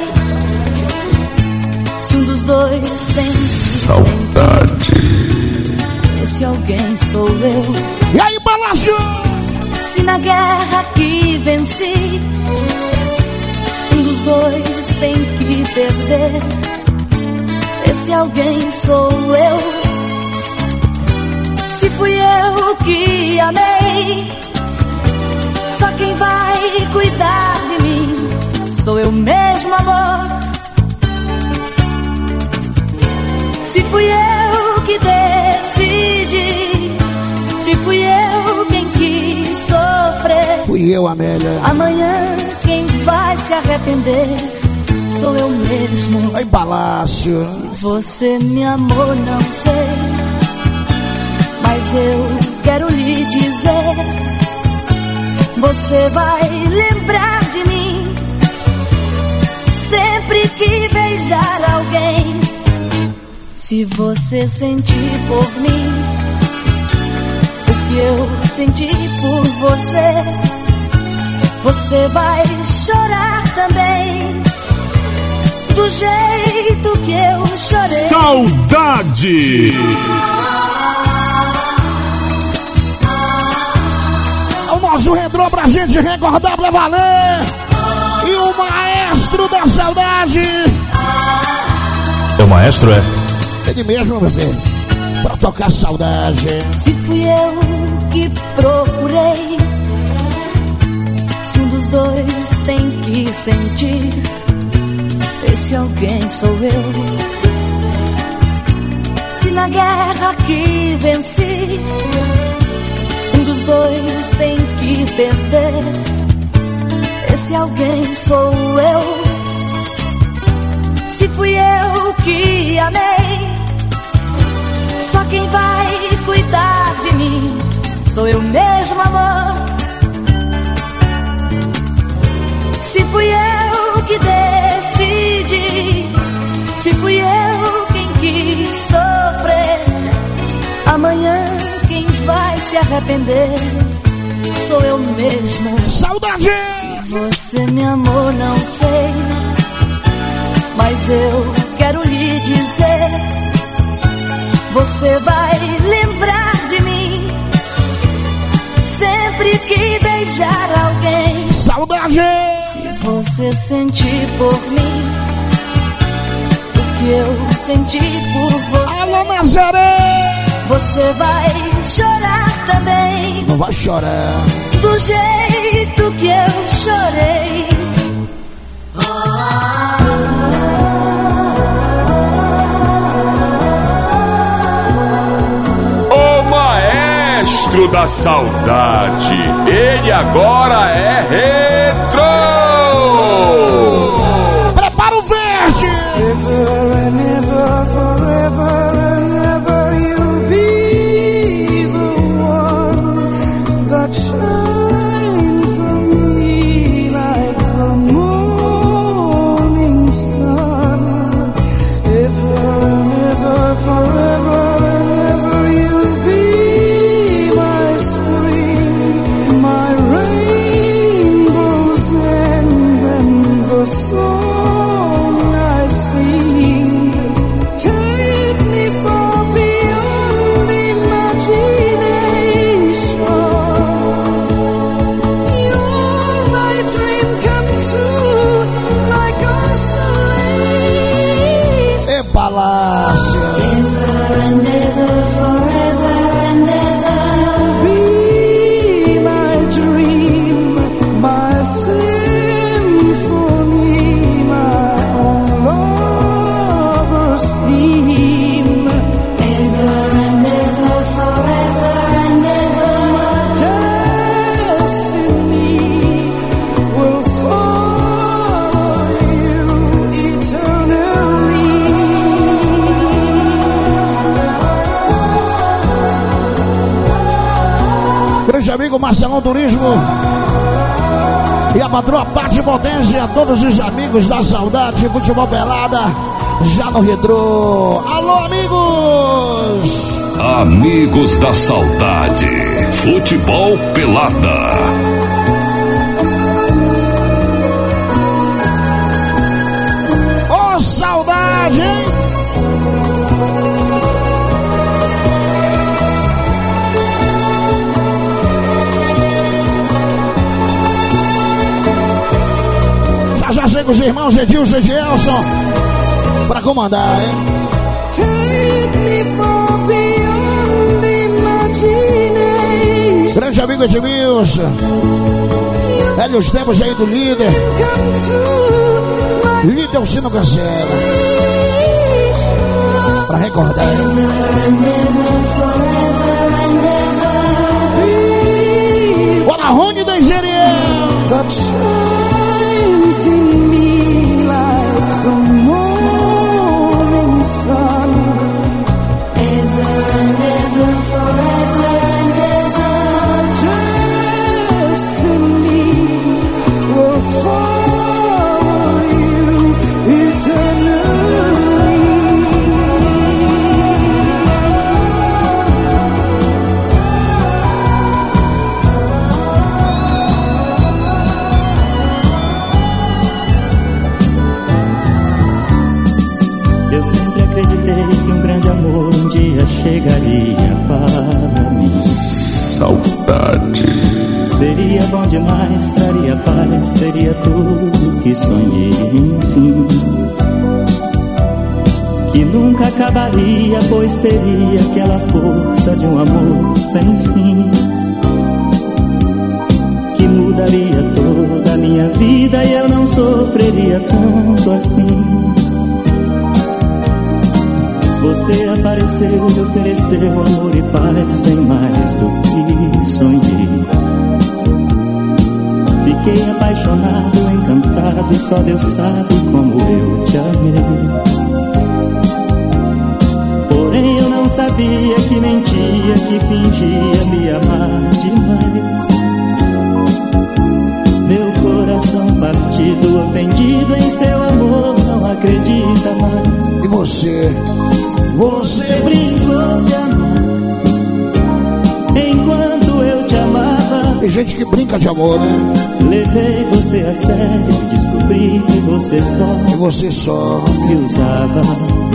se um dos dois tem saudade, esse alguém sou eu. E aí, Balácio? Se na guerra que venci, um dos dois tem que perder, esse alguém sou eu. Se fui eu que amei, só quem vai cuidar de mim sou eu mesmo, amor. Se fui eu que decidi, se fui eu quem quis sofrer, fui eu, Amélia. Amanhã quem vai se arrepender sou eu mesmo. Ai, Palácio. Se você me amou, não sei, mas eu quero lhe dizer, você vai lembrar de mim sempre que beijar alguém. Se você sentir por mim o que eu senti por você, você vai chorar também do jeito que eu chorei. Saudade! O nosso retrô pra gente recordar pra valer. E o maestro da saudade. É o maestro, é? Ele mesmo, meu filho, pra tocar saudade. Se fui eu que procurei, se um dos dois tem que sentir, esse alguém sou eu. Se na guerra que venci, um dos dois tem que perder, esse alguém sou eu. Se fui eu que amei, só quem vai cuidar de mim sou eu mesmo, amor. Se fui eu que decidi, se fui eu quem quis sofrer, amanhã quem vai se arrepender sou eu mesmo. Saudade! Se você me amou, não sei, mas eu quero lhe dizer, você vai lembrar de mim sempre que beijar alguém. Saudade! Se você sentir por mim o que eu senti por você, alô, Nazaré! Você vai chorar também. Não vai chorar do jeito que eu chorei. O maestro da saudade, ele agora é retro. Prepara o verde. Ever and ever, forever and ever, you'll be the one that shines on me like the morning sun. Ever and ever, forever and ever, you'll be my spring, my rainbow Palácio. Ever and ever, forever and ever. Be my dream, my symphony, my own lover's theme. Ever and ever, forever and ever. Destiny will follow you eternally. Grande amigo Marcelão Turismo e a patroa Pati Potência, e a todos os amigos da Saudade Futebol Pelada já no retrô. Alô, amigos! Amigos da Saudade Futebol Pelada. Ô, saudade, hein? Já chega os irmãos Edilson e Gelson pra comandar, hein? Take me far beyond imagination. Grande amigo Edmilson, velhos tempos aí do líder. Líder o Sino Cancela pra recordar, hein? Bora, Rony da Iseriel. That shines in me like the morning sun. Ever and ever, forever and ever. Destiny will follow you eternally. Eu sempre acreditei que um grande amor um dia chegaria para mim. Saudade. Seria bom demais, traria paz, seria tudo que sonhei, enfim. Que nunca acabaria, pois teria aquela força de um amor sem fim. Que mudaria toda a minha vida e eu não sofreria tanto assim. Você apareceu e ofereceu amor e paz, bem mais do que sonhei. Fiquei apaixonado, encantado, e só Deus sabe como eu te amei. Porém eu não sabia que mentia, que fingia me amar demais. Meu coração partido, ofendido em seu amor, não acredita mais. E você brincou de amar enquanto eu te amava. Tem gente que brinca de amor, né? Levei você a sério e descobri que você só me usava.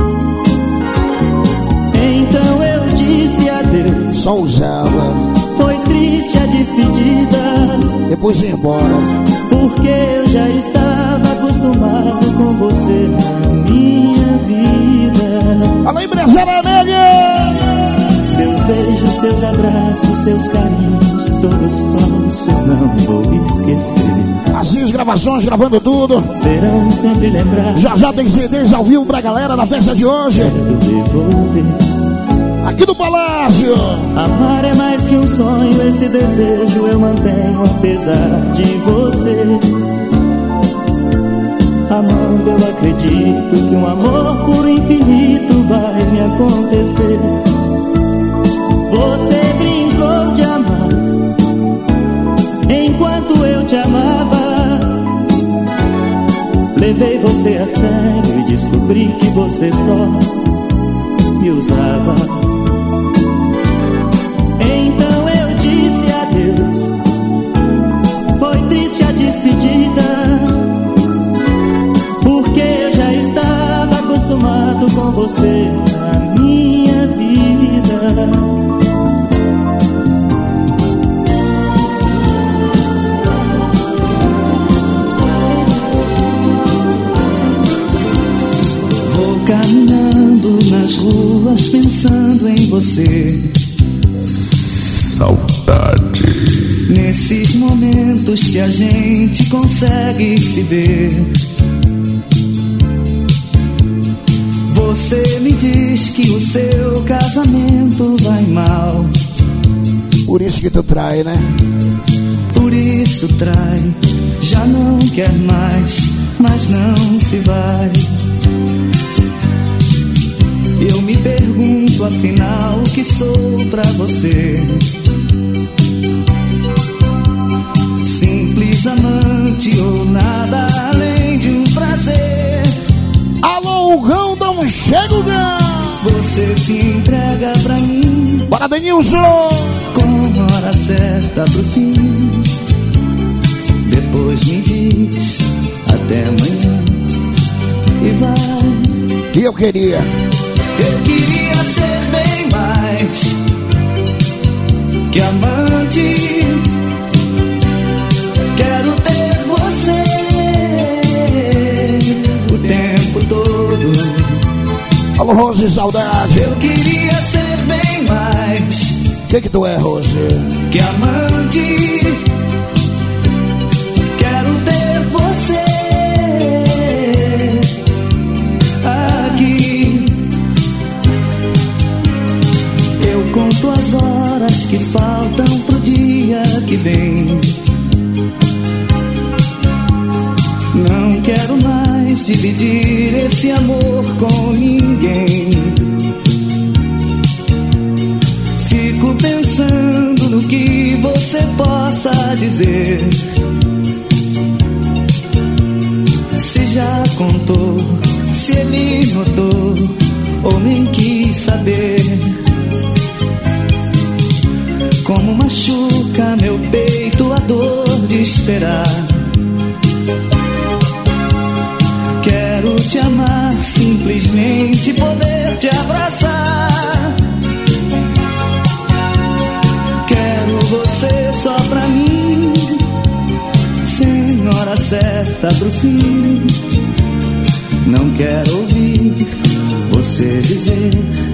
Então eu disse adeus, só usava. Foi triste a despedida, depois ia embora, porque eu já estava acostumado com você na minha vida. Alô, empresária Amélia! Seus beijos, seus abraços, seus carinhos, todos falsos, não vou esquecer. Assim as gravações, gravando tudo. Serão sempre lembrados. Já tem CDs ao vivo pra galera da festa de hoje. Quero devolver. Aqui do Palácio. Amar é mais que um sonho, esse desejo eu mantenho apesar de você. Amando eu acredito que um amor por infinito vai me acontecer. Você brincou de amar enquanto eu te amava. Levei você a sério e descobri que você só me usava. Então eu disse adeus, foi triste a despedida, porque eu já estava acostumado com você na minha vida. Vou caminhando pensando em você. Saudade. Nesses momentos que a gente consegue se ver, você me diz que o seu casamento vai mal. Por isso que tu trai, né? Por isso trai. Já não quer mais, mas não se vai. Eu me pergunto afinal o que sou pra você. Simples amante ou nada além de um prazer. Alô, o Gão, dá um chego, Gão. Você se entrega pra mim. Bora, Denilson. Com hora certa pro fim. Depois me diz até amanhã e vai. E eu queria ser bem mais que amante. Quero ter você o tempo todo. Alô, Rose, saudade. Eu queria ser bem mais. O que tu é, Rose? Que amante. Quero ter você aqui. Eu conto as horas que faltam pro dia que vem. Não quero mais dividir esse amor com ninguém. Fico pensando no que você possa dizer. Se já contou, se ele notou ou nem quis saber. Como machuca meu peito a dor de esperar. Quero te amar, simplesmente poder te abraçar. Quero você só pra mim, sem hora certa pro fim. Não quero ouvir você dizer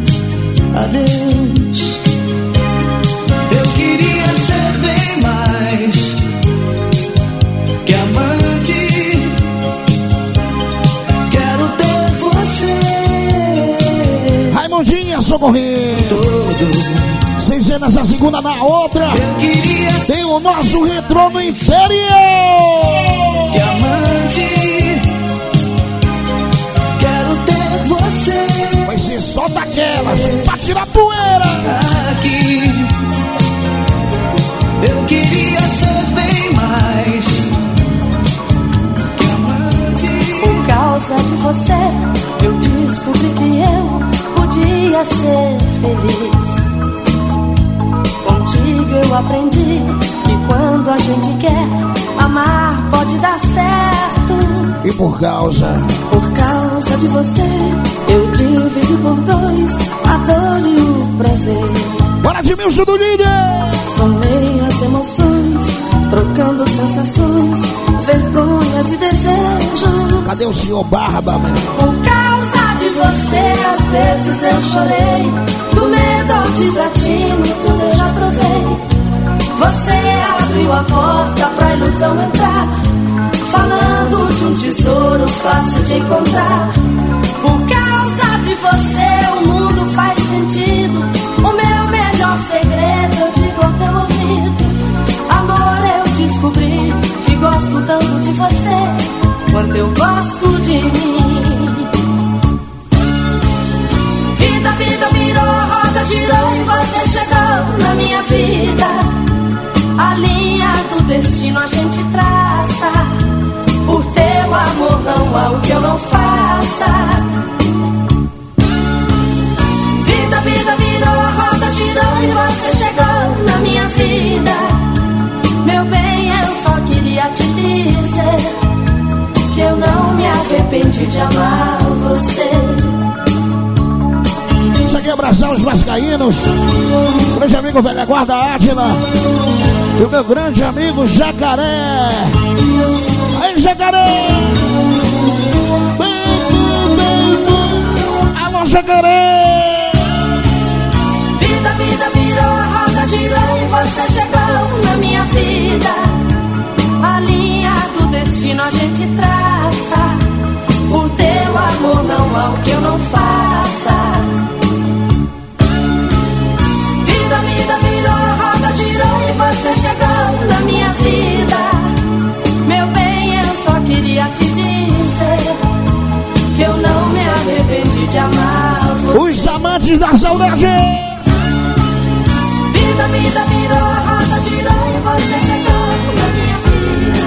adeus. Eu queria ser bem mais que amante. Quero ter você. Raimundinha, socorrido. Sem ser nessa segunda, na outra. Tem o nosso retrô no interior. Que amante. Quero ter você. Vai ser só daquelas pra tirar poeira. Aqui. Eu queria ser bem mais que amante. Por causa de você, eu descobri que eu podia ser feliz. Contigo eu aprendi que quando a gente quer amar pode dar certo. E por causa de você, eu dividi por dois a dor e o prazer. Bora, Edmilson do Líder! Somei as emoções, trocando sensações, vergonhas e desejos. Cadê o senhor Barba, mano? Por causa de você, às vezes eu chorei. Do medo ao desatino, tudo eu já provei. Você abriu a porta pra ilusão entrar, falando de um tesouro fácil de encontrar. Por causa de você, o mundo faz sentido. O meu melhor segredo eu digo ao teu ouvido. Amor, eu descobri que gosto tanto de você quanto eu gosto de mim. Vida virou, a roda girou e você chegou na minha vida. A linha do destino a gente traça. Por teu amor não há o que eu não faça. Vida virou, a roda girou e você chegou na minha vida. Meu bem, eu só queria te dizer que eu não me arrependi de amar você. Isso aqui é abraçar os vascaínos. Grande amigo Velha Guarda Átila e o meu grande amigo Jacaré. Aí, Jacaré! Alô, Jacaré! destino a gente traça. Por teu amor não há o que eu não faça. Vida virou, a roda girou e você chegou na minha vida. Meu bem, eu só queria te dizer que eu não me arrependi de amar você. Os amantes da saudade. Vida virou, a roda girou e você chegou na minha vida.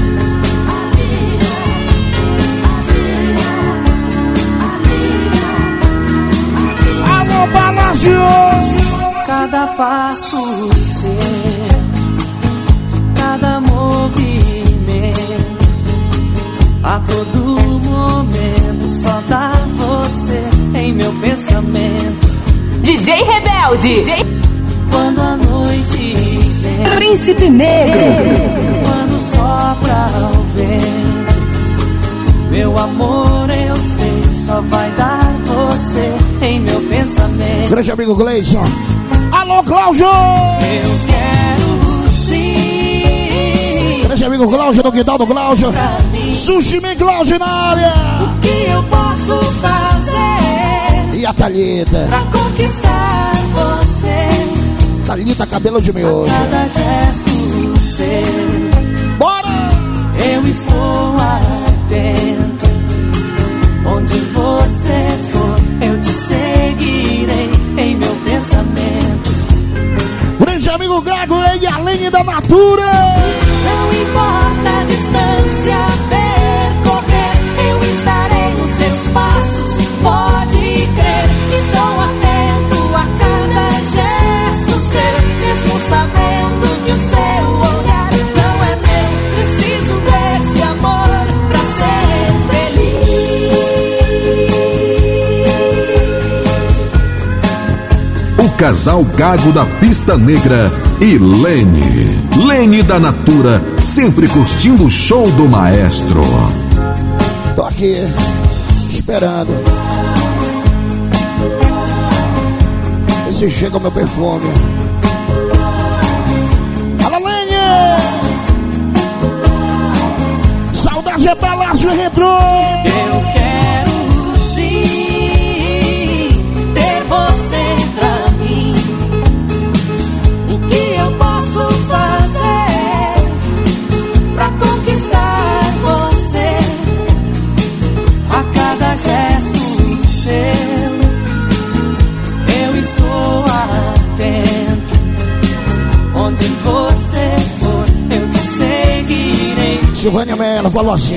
Alô, Palácio! Cada passo seu, cada movimento, a todo momento só dá você em meu pensamento. DJ Rebelde. Quando a noite vem, Príncipe Negro. quando sopra o vento, meu amor, eu sei, só vai dar você em meu pensamento. Grande amigo Gleison. Alô, Cláudio! Eu quero sim. Grande amigo Cláudio, do quintal do Cláudio. Sushi Man Cláudio na área. O que eu posso fazer E a Thalita. pra conquistar você? Thalita, cabelo de miojo. Cada gesto seu, Bora! eu estou atento. Onde você for, eu te seguirei em meu pensamento. Grande amigo Gago, ele além da natura. Não importa a distância percorrer, eu estarei nos seus passos, pode crer. Estou atento a cada gesto seu, mesmo sabendo que o seu olhar não é meu. Preciso desse amor pra ser feliz. O casal Gago da Pista Negra e Lene da Natura, sempre curtindo o show do maestro. Tô aqui, esperando. Esse chega o meu perfume. Fala, Lene! Saudade é Palácio e Retrô. Eu quero sim ter você pra mim. O que eu posso fazer pra conquistar você? A cada gesto seu, eu estou atento. Onde você for, eu te seguirei. Silvânia Mello falou assim: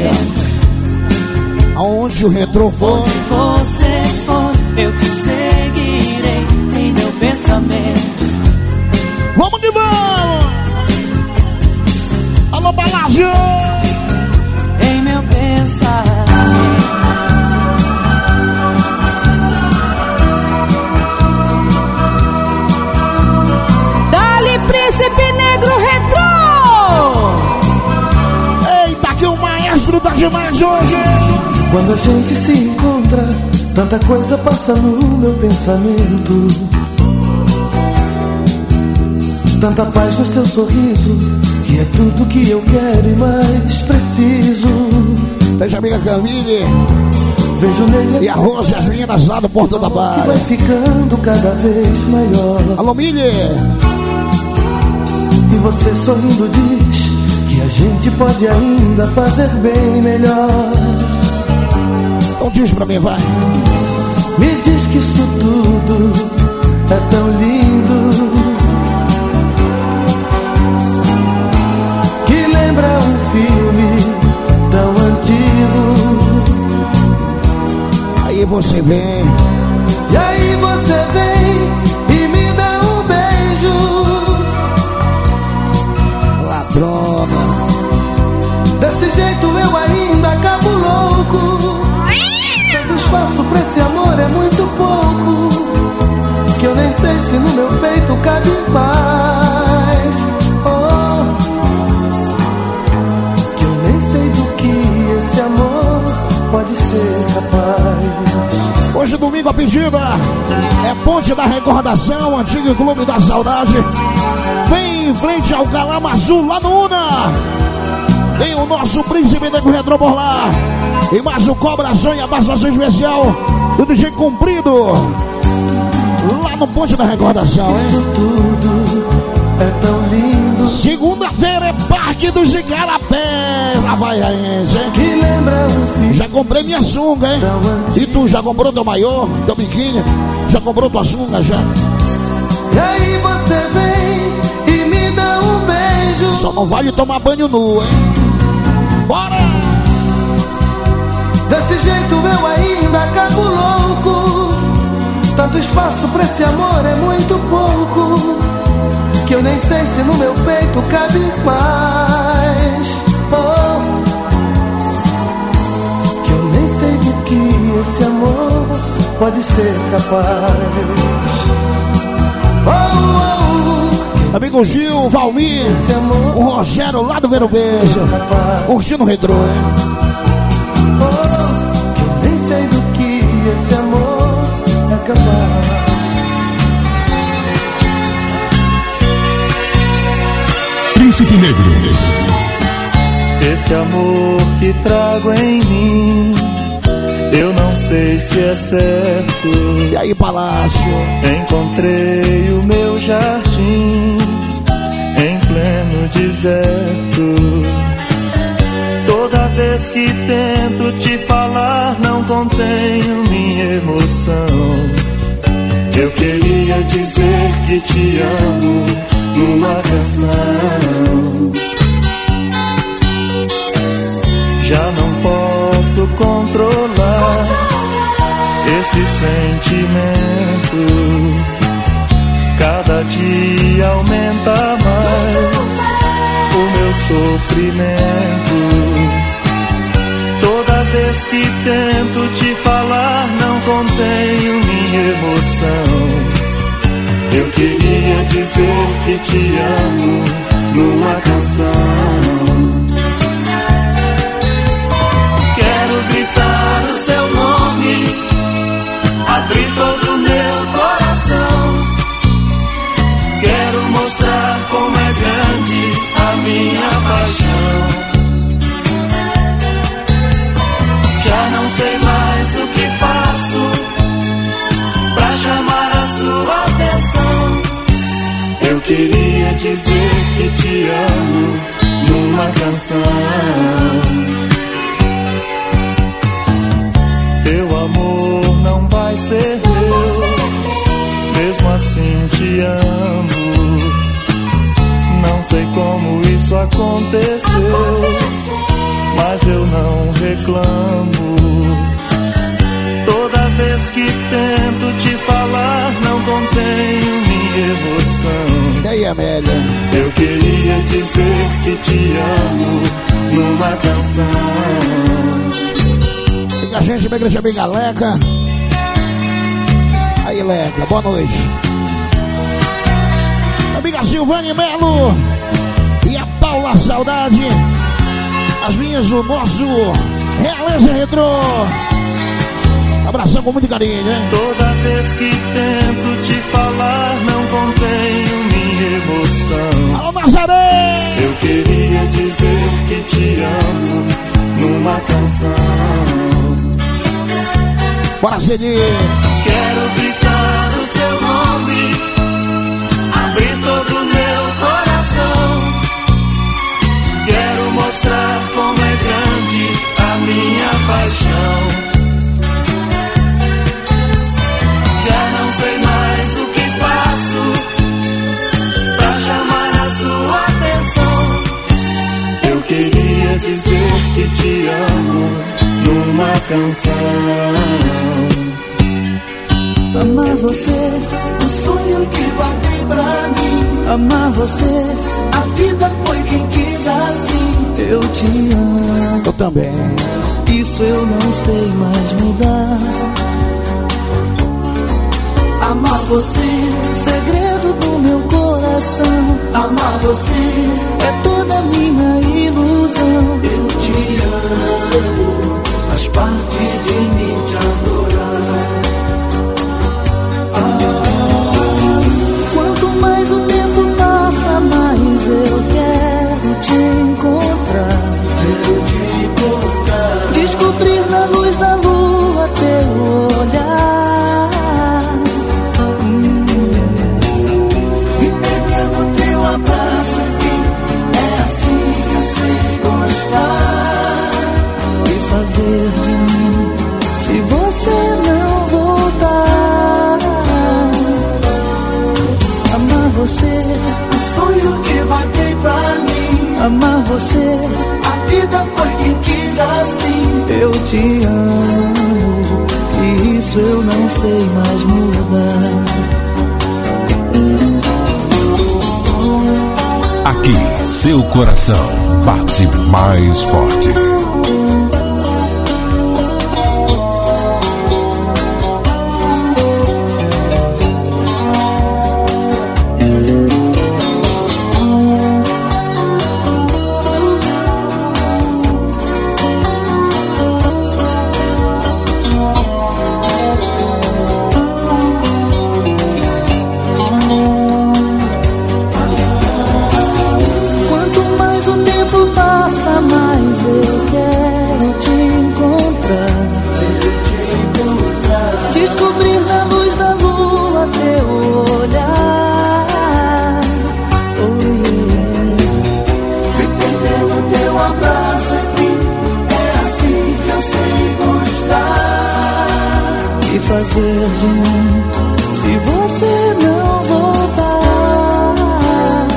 aonde o Retrô for, onde você for, eu te seguirei em meu pensamento. vamos que vamos! Alô, Palácio! Em meu pensamento. Dali, Príncipe Negro Retrô. Eita, que o maestro tá demais hoje! Quando a gente se encontra, tanta coisa passa no meu pensamento. Tanta paz no seu sorriso, que é tudo que eu quero e mais preciso. Veja a amiga Camille. Vejo nele e a Rose, as meninas lá do Porto da Barra. que vai ficando cada vez maior. Alô, Mili! E você sorrindo diz que a gente pode ainda fazer bem melhor. Então diz pra mim, vai. Me diz que isso tudo é tão lindo, que lembra um filme tão antigo. Aí você vem. E aí você vem e me dá um beijo. Ladrona. Desse jeito eu ainda acabo louco. Tanto espaço pra esse amor é muito pouco, que eu nem sei se no meu peito cabe paz. Oh, que eu nem sei do que esse amor pode ser capaz. Hoje, domingo, a pedida é Ponte da Recordação, antigo Clube da Saudade, bem em frente ao Calama Azul, lá no Una. Tem o nosso príncipe Nego Retro por lá. E mais o Cobração e a participação especial do DJ Comprido. Lá no Ponte da Recordação, hein? Tudo é tão lindo. Segunda-feira é Parque dos Igarapés. Lá vai a gente, hein? Que lembra um filho. Já comprei minha sunga, hein? E tu já comprou teu maiô, teu biquíni? Já comprou tua sunga, já? E aí você vem e me dá um beijo. Só não vale tomar banho nu, hein? Bora! Desse jeito eu ainda acabo louco. Tanto espaço pra esse amor é muito pouco, que eu nem sei se no meu peito cabe mais. Oh, que eu nem sei do que esse amor pode ser capaz. Oh, amigo Gil, Valmir, o Rogério lá do Vero Beijo, curtindo o retrô, hein? Oh, que eu nem sei do que esse amor é capaz. Príncipe Negro. Esse amor que trago em mim, eu não sei se é certo. E aí, Palácio? Encontrei o meu jardim em pleno deserto. Toda vez que tento te falar, não contenho minha emoção. Eu queria dizer que te amo numa canção. Já não posso controlar esse sentimento. Cada dia aumenta mais o meu sofrimento. Toda vez que tento te falar, não contenho minha emoção. Eu queria dizer que te amo numa canção. Quero gritar o seu nome, abrir todo o meu coração. Quero mostrar como é grande a minha paixão. Já não sei mais o que faço pra chamar a sua atenção. Eu queria dizer que te amo numa canção. Teu amor não vai ser meu, mesmo assim te amo. Não sei como isso aconteceu, mas eu não reclamo. Toda vez que tento te falar, não contenho minha emoção. E aí, Amélia? Eu queria dizer que te amo numa canção. A gente, minha igreja bem Leca. Aí, Leca, boa noite. Amiga Silvane Melo e a Paula Saudade, as minhas do nosso Realeza Retrô. Abração com muito carinho, hein? Toda vez que tento te falar, não contenho minha emoção. Alô, Nazaré! Eu queria dizer que te amo numa canção. Bora, Ceni! Quero gritar o seu nome, abrir todo o meu coração. Quero mostrar como é grande a minha paixão. Já não sei mais o que faço pra chamar a sua atenção. Eu queria dizer que te amo numa canção. Amar você, o sonho que guardei pra mim. Amar você, a vida foi quem quis assim. Eu te amo. Eu também. Isso eu não sei mais mudar. Amar você, segredo do meu coração. Amar você é toda minha ilusão. Eu te amo, faz parte de mim te adorar. Quanto mais o tempo passa, mais eu quero te encontrar. eu te amo, e isso eu não sei mais mudar. Aqui, seu coração bate mais forte. Fazer de mim se você não voltar.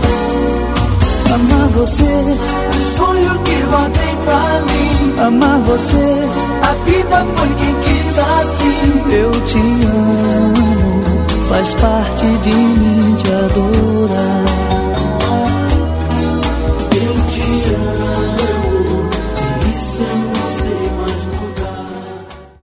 Amar você, o sonho que guardei pra mim. Amar você, a vida foi quem quis assim. Eu te amo, faz parte de mim te adorar.